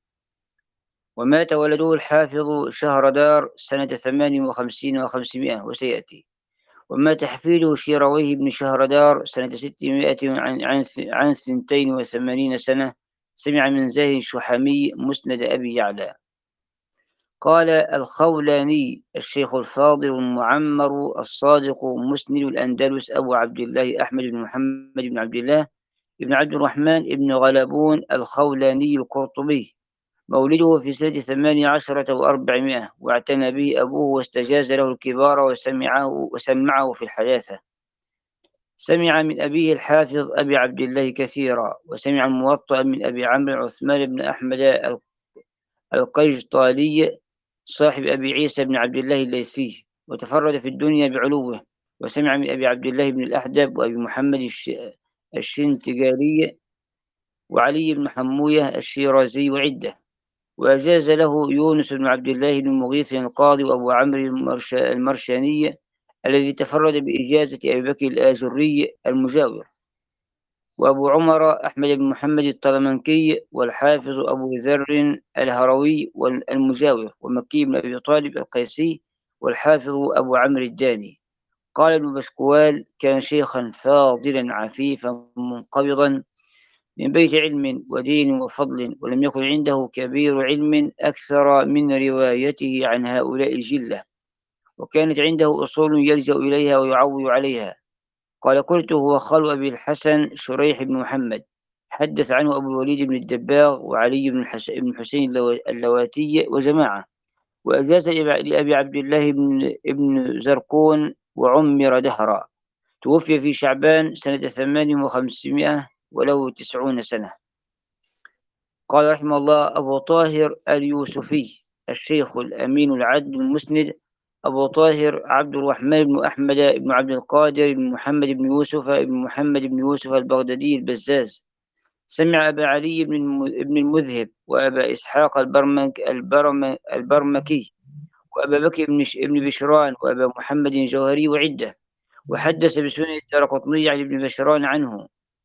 ومات ولده الحافظ شهردار سنة ثمان وخمسين وخمسمائة، وسيأتي. ومات حفيده شيرويه بن شهردار سنة ستمائة عن, عن, عن ثنتين وثمانين سنة. سمع من زاهي الشحمي مسند أبي يعلى. قال الخولاني: الشيخ الفاضل المعمر الصادق مسند الأندلس أبو عبد الله أحمد بن محمد بن عبد الله بن عبد الرحمن بن غلبون الخولاني القرطبي، مولده في سنة ثمان عشرة وأربعمائة، واعتنى به أبوه واستجاز له الكبار وسمعه, وسمعه في الحداثة. سمع من أبيه الحافظ أبي عبد الله كثيرا، وسمع الموطأ من أبي عمرو عثمان بن أحمد القيجطالي صاحب أبي عيسى بن عبد الله الليثي، وتفرد في الدنيا بعلوه. وسمع من أبي عبد الله بن الأحدب وأبي محمد الشنتقالي وعلي بن حموية الشيرازي وعدة. وأجاز له يونس بن عبد الله بن مغيث القاضي وأبو عمرو المرشاني الذي تفرد بإجازة أبي بكر الآجري المجاور، وأبو عمر أحمد بن محمد الطلمنكي، والحافظ أبو ذر الهروي المجاور، ومكي بن أبي طالب القيسي، والحافظ أبو عمرو الداني. قال ابن بشكوال: كان شيخا فاضلا عفيفا منقبضا من بيت علم ودين وفضل، ولم يكن عنده كبير علم أكثر من روايته عن هؤلاء الجلة، وكانت عنده أصول يلجأ إليها ويعول عليها. قال: قلت: هو خال أبي الحسن شريح بن محمد، حدث عنه أبو الوليد بن الدباغ وعلي بن الحسين اللواتي وجماعة. وأجاز لأبي عبد الله بن ابن زرقون وعمر دهرا. توفي في شعبان سنة ثمان وخمسمائة وله تسعون سنة. قال رحمه الله: أبو طاهر اليوسفي الشيخ الأمين العدل المسند أبو طاهر عبد الرحمن بن أحمد بن عبد القادر بن محمد بن يوسف بن محمد بن يوسف البغدادي البزاز. سمع أبا علي بن المذهب وأبا إسحاق البرمك البرم البرمكي وأبا بكر بن بشران وأبا محمد الجوهري وعدة. وحدث بسنن الدارقطني عن ابن بشران عنه.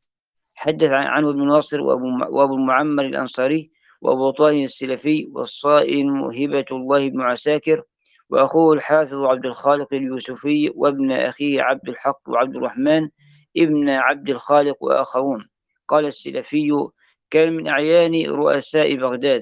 حدث عنه ابن ناصر وأبو المعمر الأنصاري وأبو طاهر السلفي والصائن هبة الله بن عساكر وأخوه الحافظ عبد الخالق اليوسفي وابن أخيه عبد الحق وعبد الرحمن ابن عبد الخالق وآخرون. قال السلفي: كان من أعيان رؤساء بغداد.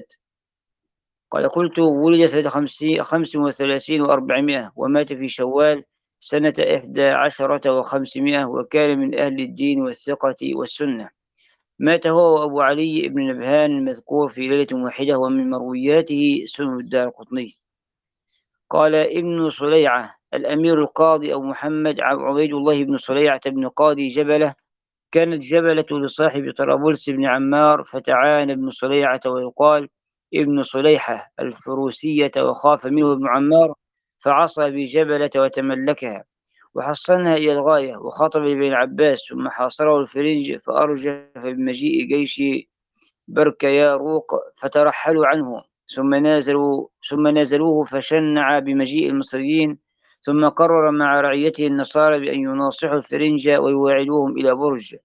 قال: قلت: ولد سنة خمس وثلاثين وأربعمائة، ومات في شوال سنة إحدى عشرة وخمسمائة، وكان من أهل الدين والثقة والسنة. مات هو وأبو علي بن نبهان المذكور في ليلة واحدة، ومن مروياته سنن الدارقطني. قال ابن صليعة الأمير القاضي أبو محمد عبيد الله بن صليعة بن قاضي جبلة، كانت جبلة لصاحب طرابلس بن عمار، فتعان ابن صليعة ويقال ابن صليحة الفروسية، وخاف منه ابن عمار فعصى بجبلة وتملكها وحصنها إلى الغاية، وخاطب ابن العباس، ثم حاصره الفرنج فأرجف بمجيء جيش بركياروق فترحلوا عنه، ثم نازلوا ثم نازلوه فشنع بمجيء المصريين، ثم قرر مع رعيته النصارى بأن يناصحوا الفرنج ويواعدوهم إلى برج،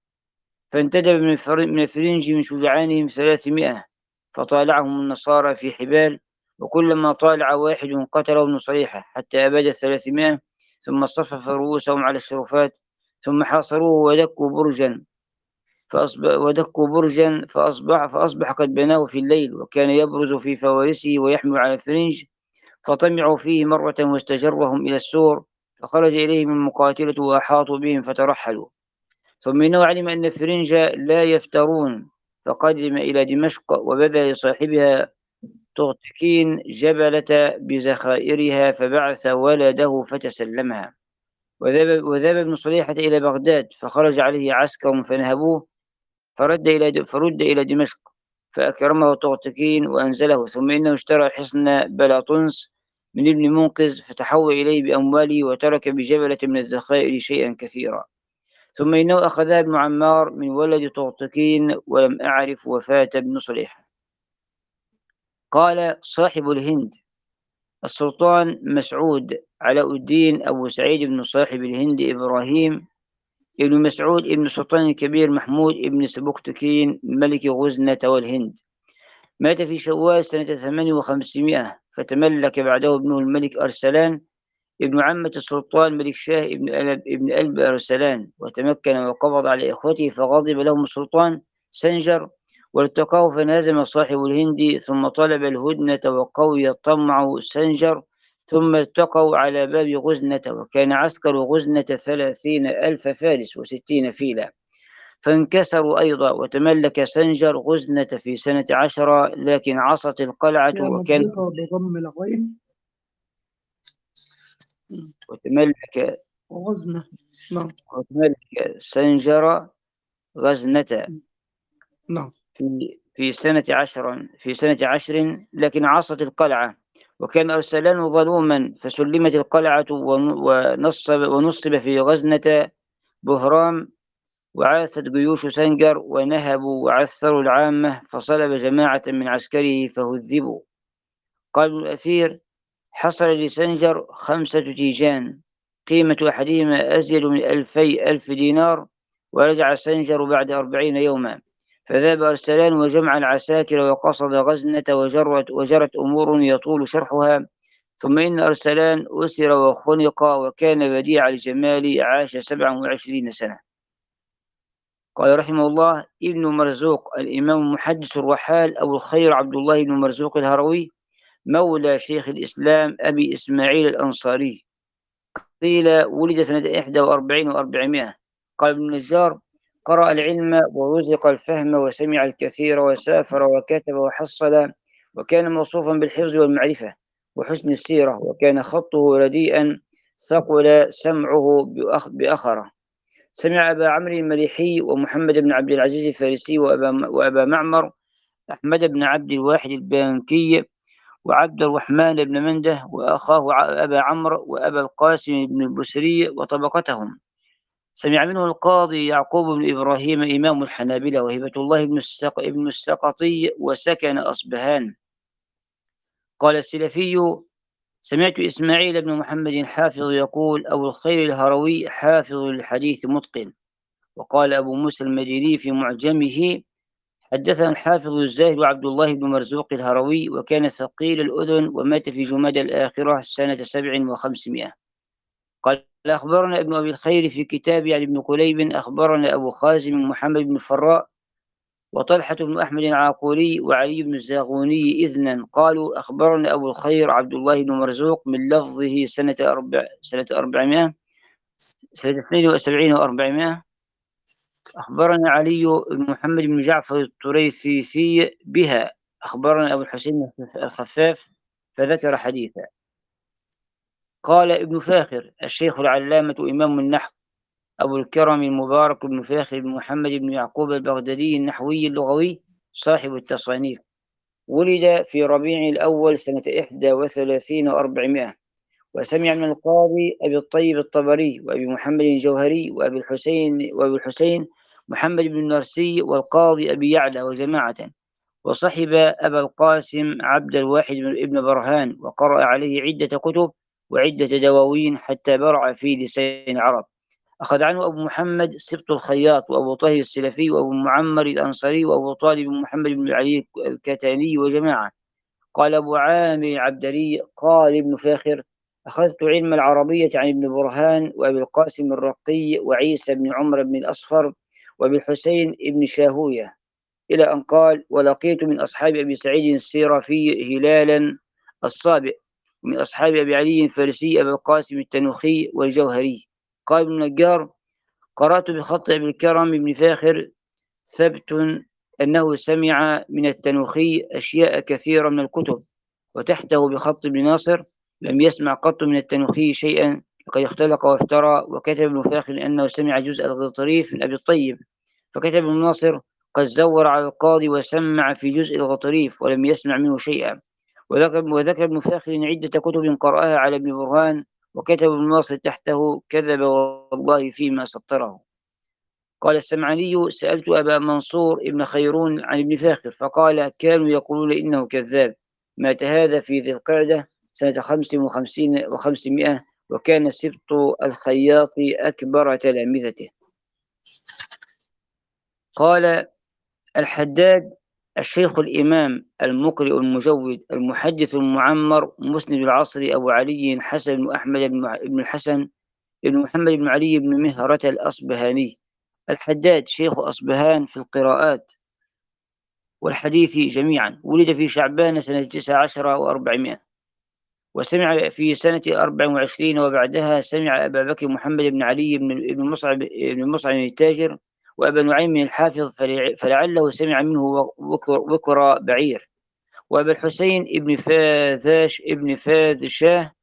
فانتدب من الفرنج من شجعانهم ثلاثمائة، فطالعهم النصارى في حبال، وكلما طالع واحد قتله ابن صليحة حتى أباد الثلاثمائة، ثم صفف رؤوسهم على الشرفات، ثم حاصروه ودكوا برجا فأصبح ودكوا برجا فأصبح فأصبح قد بناه في الليل، وكان يبرز في فوارسه ويحمل على الفرنج، فطمعوا فيه مرة واستجرهم إلى السور، فخرج إليهم المقاتلة وأحاطوا بهم فترحلوا. ثم إنه علم أن الفرنج لا يفترون، فقدم إلى دمشق وبذل لصاحبها تغتكين جبلة بزخائرها، فبعث ولده فتسلمها. وذهب ابن صليحة إلى بغداد، فخرج عليه عسكر فنهبوه، فرد إلى فرد إلى دمشق، فأكرمه تغتكين وأنزله. ثم إنه اشترى حصن بلاطنس من ابن منقذ، فتحول إليه بأمواله، وترك بجبلة من الذخائر شيئا كثيرا. ثم إنه أخذها ابن عمار من ولد تغتكين، ولم أعرف وفاة ابن صليحة. قال صاحب الهند السلطان مسعود علاء الدين أبو سعيد بن صاحب الهند إبراهيم ابن مسعود ابن سلطان الكبير محمود ابن سبكتكين ملك غزنة والهند، مات في شوال سنة ثمان وخمسمائة، فتملك بعده ابنه الملك أرسلان ابن عمة السلطان ملك شاه ابن ألب ابن ألب أرسلان، وتمكن وقبض على إخوته، فغضب لهم السلطان سنجر والتقاه، فنازم صاحب الهند، ثم طلب الهدنة وقوي طمع سنجر، ثم التقوا على باب غزنة، وكان عسكر غزنة ثلاثين ألف فارس وستين فيلا، فانكسروا أيضا، وتملك سنجر غزنة في سنة عشرة، لكن عصت القلعة وكان بضم الغين وتملك وغزنة نعم هنالك سنجر غزنة نعم في في سنة عشر في سنة عشر لكن عاصت القلعة، وكان أرسلان ظلوما فسلمت القلعة ونصب ونصب في غزنة بهرام، وعاثت جيوش سنجر ونهبوا وعثروا العامة فصلب جماعة من عسكره فهذبوا. قال ابن الأثير: حصل لسنجر خمسة تيجان قيمة أحدهما أزيد من ألفي ألف دينار، ورجع سنجر بعد أربعين يوما، فذهب أرسلان وجمع العساكر وقصد غزنة وجرت, وجرت أمور يطول شرحها. ثم إن أرسلان أسر وخنق وكان بديع الجمال، عاش سبعا وعشرين سنة. قال رحمه الله: ابن مرزوق الإمام المحدث الرحال أبو الخير عبد الله بن مرزوق الهروي، مولى شيخ الإسلام أبي إسماعيل الأنصاري، قيل ولد سنة إحدى وأربعين وأربعمائة. قال ابن النجار: قرأ العلم ورزق الفهم وسمع الكثير وسافر وكتب وحصل، وكان موصوفا بالحفظ والمعرفة وحسن السيرة، وكان خطه رديئا ثقل سمعه بأخ بأخره. سمع أبا عمرو المليحي ومحمد بن عبد العزيز الفارسي وأبا, وأبا معمر أحمد بن عبد الواحد البانكي وعبد الرحمن بن منده وأخاه أبا عمرو وأبا القاسم بن البسري وطبقتهم. سمع منه القاضي يعقوب بن إبراهيم إمام الحنابلة وهبة الله بن السق ابن السقطي وسكن أصبهان. قال السلفي: سمعت إسماعيل بن محمد حافظ يقول: أبو الخير الهروي حافظ الحديث متقن. وقال أبو موسى المديني في معجمه: حدثنا الحافظ الزاهد عبد الله بن مرزوق الهروي، وكان ثقيل الأذن ومات في جمادى الآخرة سنة سبع وخمسمائة. قال: أخبرنا ابن أبي الخير في كتاب عن ابن كليب أخبرنا أبو خازم محمد بن فراء وطلحة بن أحمد العاقوري وعلي بن الزاغوني إذنا قالوا: أخبرنا أبو الخير عبد الله بن مرزوق من لفظه سنة أربع سنة أربعمائة سنة اثنين وسبعين وأربعمائة. أخبرنا علي بن محمد بن جعفر الطريثي بها. أخبرنا أبو الحسين الخفاف فذكر حديثا. قال ابن فاخر الشيخ العلامة إمام النحو أبو الكرم المبارك بن فاخر بن محمد بن يعقوب البغدادي النحوي اللغوي صاحب التصانيف، ولد في ربيع الأول سنة إحدى وثلاثين وأربعمائة، وسمع من القاضي أبي الطيب الطبري وأبي محمد الجوهري وأبي الحسين وأبي الحسين محمد بن النرسي والقاضي أبي يعلى وجماعة، وصحب أبا القاسم عبد الواحد بن برهان، وقرأ عليه عدة كتب وعدة دواوين حتى برع في لسان العرب. أخذ عنه أبو محمد سبط الخياط وأبو طاهر السلفي وأبو معمر الأنصاري وأبو طالب محمد بن علي الكتاني وجماعة. قال أبو عامر عبدري قال ابن فاخر: أخذت علم العربية عن ابن برهان وأبي القاسم الرقي وعيسى بن عمر بن الأصفر وأبي الحسين بن شاهوية، إلى أن قال: ولقيت من أصحاب أبي سعيد السيرافي هلالا الصابئ، ومن أصحاب أبي علي الفارسي أبي القاسم التنوخي والجوهري. قال ابن النجار: قرأت بخط أبي الكرم بن فاخر ثبت أنه سمع من التنوخي أشياء كثيرة من الكتب، وتحته بخط ابن ناصر: لم يسمع قط من التنوخي شيئا، لقد اختلق وافترى. وكتب ابن فاخر أنه سمع جزء الغطريف من أبي الطيب، فكتب ابن ناصر: قد زور على القاضي وسمع في جزء الغطريف ولم يسمع منه شيئا. وذكر, وذكر ابن فاخر عدة كتب قرأها على ابن برهان، وكتب ابن ناصر تحته: كذب والله فيما سطره. قال السمعاني: سألت أبا منصور ابن خيرون عن ابن فاخر فقال: كانوا يقولون إنه كذاب. مات هذا في ذي القعدة سنة خمس وخمسين وخمسمائة، وكان سبط الخياط أكبر تلامذته. قال الحداد الشيخ الإمام المقرئ المجود المحدث المعمر مسند العصر أبو علي حسن بن أحمد بن الحسن بن محمد بن علي بن مهرة الأصبهاني. الحداد شيخ أصبهان في القراءات والحديث جميعا، ولد في شعبان سنة تسع عشر وأربعمائة، وسمع في سنة أربع وعشرين وبعدها سمع أبا بكر محمد بن علي بن مصعب بن مصعب التاجر وأبا نعيم الحافظ فلعله سمع منه وكر بعير، وأبا الحسين ابن فاذاش ابن فاذ شاه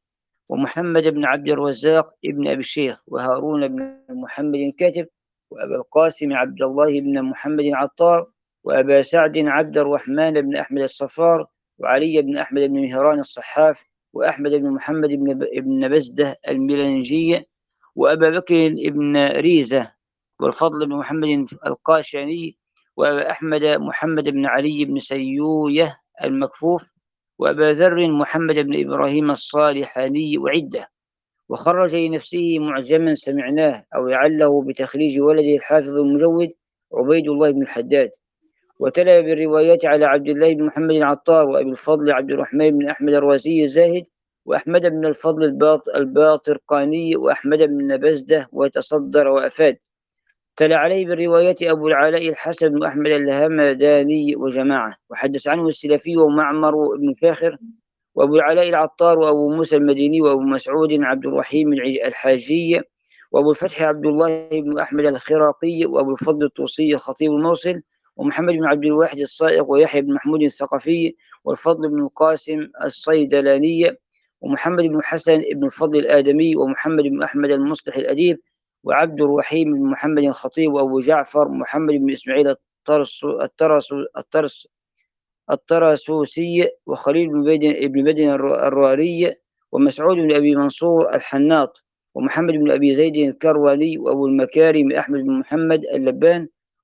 ومحمد بن عبد الرزاق ابن أبي الشيخ، وهارون بن محمد الكاتب، وأبا القاسم عبد الله بن محمد العطار، وأبا سعد عبد الرحمن بن أحمد الصفار، وعلي بن أحمد بن مهران الصحاف، وأحمد بن محمد بن بزدة الملنجي، وأبا بكر بن ريزة، والفضل بن محمد القاشاني، وأبا أحمد محمد بن علي بن سيوية المكفوف، وأبا ذر محمد بن إبراهيم الصالحاني، وعدة. وخرج لنفسه معجما سمعناه أو لعله بتخريج ولده الحافظ المجود عبيد الله بن الحداد. وتلا بالروايات على عبد الله بن محمد العطار، وأبي الفضل عبد الرحمن بن أحمد الرازي الزاهد، وأحمد بن الفضل الباط الباطرقاني، وأحمد بن بزدة، وتصدر وأفاد. تلا عليه بالروايات أبو العلاء الحسن بن أحمد الهمداني وجماعة. وحدث عنه السلفي ومعمر بن فاخر، وأبو العلاء العطار، وأبو موسى المديني، وأبو مسعود عبد الرحيم الحاجي، وأبو الفتح عبد الله بن أحمد الخراقي، وأبو الفضل الطوسي خطيب الموصل، ومحمد بن عبد الواحد الصائغ، ويحيى بن محمود الثقفي، والفضل بن القاسم الصيدلاني، ومحمد بن حسن بن الفضل الآدمي، ومحمد بن أحمد المصلح الأديب، وعبد الرحيم بن محمد الخطيب، وأبو جعفر محمد بن إسماعيل الترس الترس الترس الطرسوسي، وخليل بن بدن بن بدن الرواري، ومسعود بن أبي منصور الحناط، ومحمد بن أبي زيد الكرواني، وأبو المكارم أحمد بن محمد اللبان،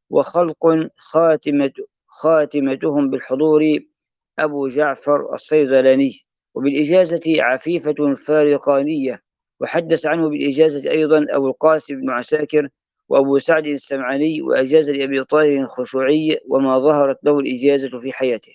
وخلق خاتمة خاتمتهم بالحضور أبو جعفر الصيدلاني. وبالإجازة عفيفة الفارقانية. وحدث عنه بالإجازة أيضا أبو القاسم بن عساكر، وأبو سعد السمعاني، وأجاز لأبي طاهر الخشوعي، وما ظهرت له الإجازة في حياته.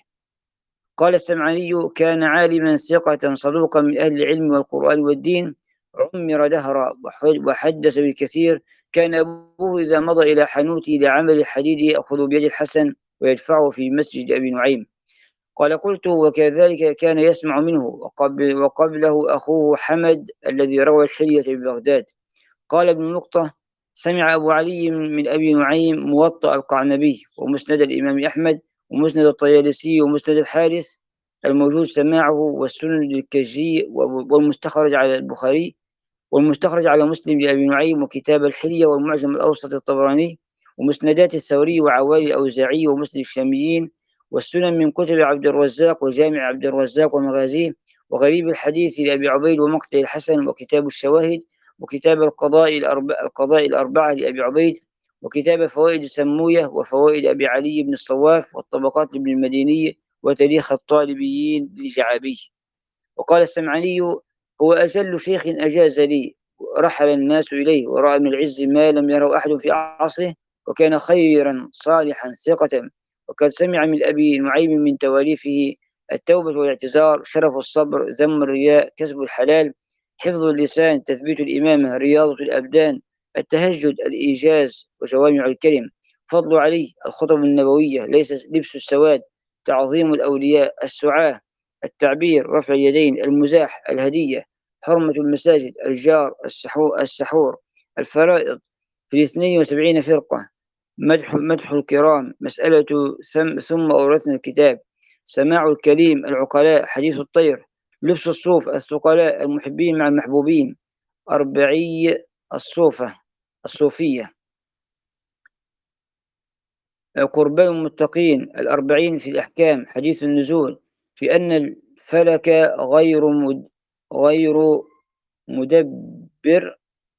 قال السمعاني: كان عالما ثقة صدوقا من أهل العلم والقرآن والدين، عمر دهرا وحدث بالكثير. كان أبوه إذا مضى إلى حانوته لعمل الحديد يأخذ بيد الحسن ويدفعه في مسجد أبي نعيم. قال: قلت: وكذلك كان يسمع منه، وقبل وقبله أخوه حمد الذي روى الحلية ببغداد. قال ابن نقطة: سمع أبو علي من أبي نعيم موطأ القعنبي، ومسند الإمام أحمد، ومسند الطيالسي، ومسند الحارث الموجود سماعه، والسنن للكجي، والمستخرج على البخاري، والمستخرج على مسلم لأبي نعيم، وكتاب الحلية، والمعجم الأوسط الطبراني، ومسندات الثوري، وعوالي الأوزاعي، ومسند الشاميين، والسنن من كتب عبد الرزاق، وجامع عبد الرزاق ومغازيه، وغريب الحديث لأبي عبيد، ومقطع الحسن، وكتاب الشواهد، وكتاب القضاء الأربعة, القضاء الأربعة لأبي عبيد، وكتاب فوائد سموية، وفوائد أبي علي بن الصواف، والطبقات لابن المديني، وتاريخ الطالبيين للجعابي. وقال السمعاني: هو أجل شيخ أجاز لي، رحل الناس إليه، ورأى من العز ما لم يره أحد في عصره، وكان خيرا صالحا ثقة. وقد سمع من أبي نعيم من تواليفه: التوبة والاعتذار، شرف الصبر، ذم الرياء، كسب الحلال، حفظ اللسان، تثبيت الإمامة، رياضة الأبدان، التهجد، الإيجاز، وجوامع الكلم، فضل علي، الخطب النبوية، ليس لبس السواد، تعظيم الأولياء، السعاة، التعبير، رفع اليدين، المزاح، الهدية، حرمة المساجد، الجار، السحور, السحور، الفرائض في الاثنين وسبعين فرقة، مدح, مدح الكرام، مسألة ثم, ثم أورثنا الكتاب، سماع الكليم، العقلاء، حديث الطير، لبس الصوف، الثقلاء، المحبين مع المحبوبين، أربعي الصوفة الصوفية، قربان المتقين، الأربعين في الأحكام، حديث النزول، في أن الفلك غير مد غير مدبر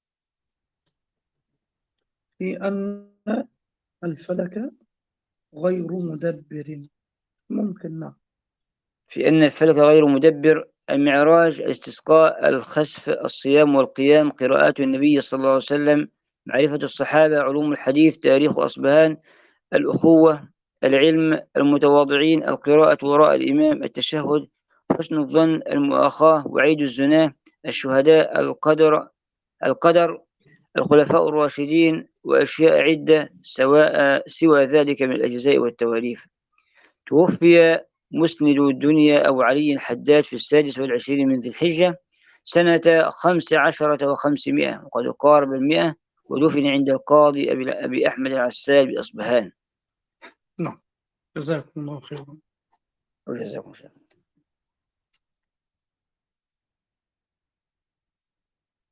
في أن الفلك غير مدبر. ممكن نعم. في أن الفلك غير مدبر، المعراج، الاستسقاء، الخسف، الصيام والقيام، قراءات النبي صلى الله عليه وسلم، معرفة الصحابة، علوم الحديث، تاريخ أصبهان، الأخوة، العلم، المتواضعين، القراءة وراء الإمام، التشهد، حسن الظن، المؤاخاة، وعيد الزناه، الشهداء، القدر القدر الخلفاء الراشدين، وأشياء عدة سواء سوى ذلك من الأجزاء والتواليف. توفي مسند الدنيا أبو علي الحداد في السادس والعشرين من ذي الحجة سنة خمس عشرة وخمسمائة، وقد قارب المئة، ودفن عند القاضي أبي أحمد العسال بأصبهان. نعم، جزاكم الله خيرا. وجزاكم الله.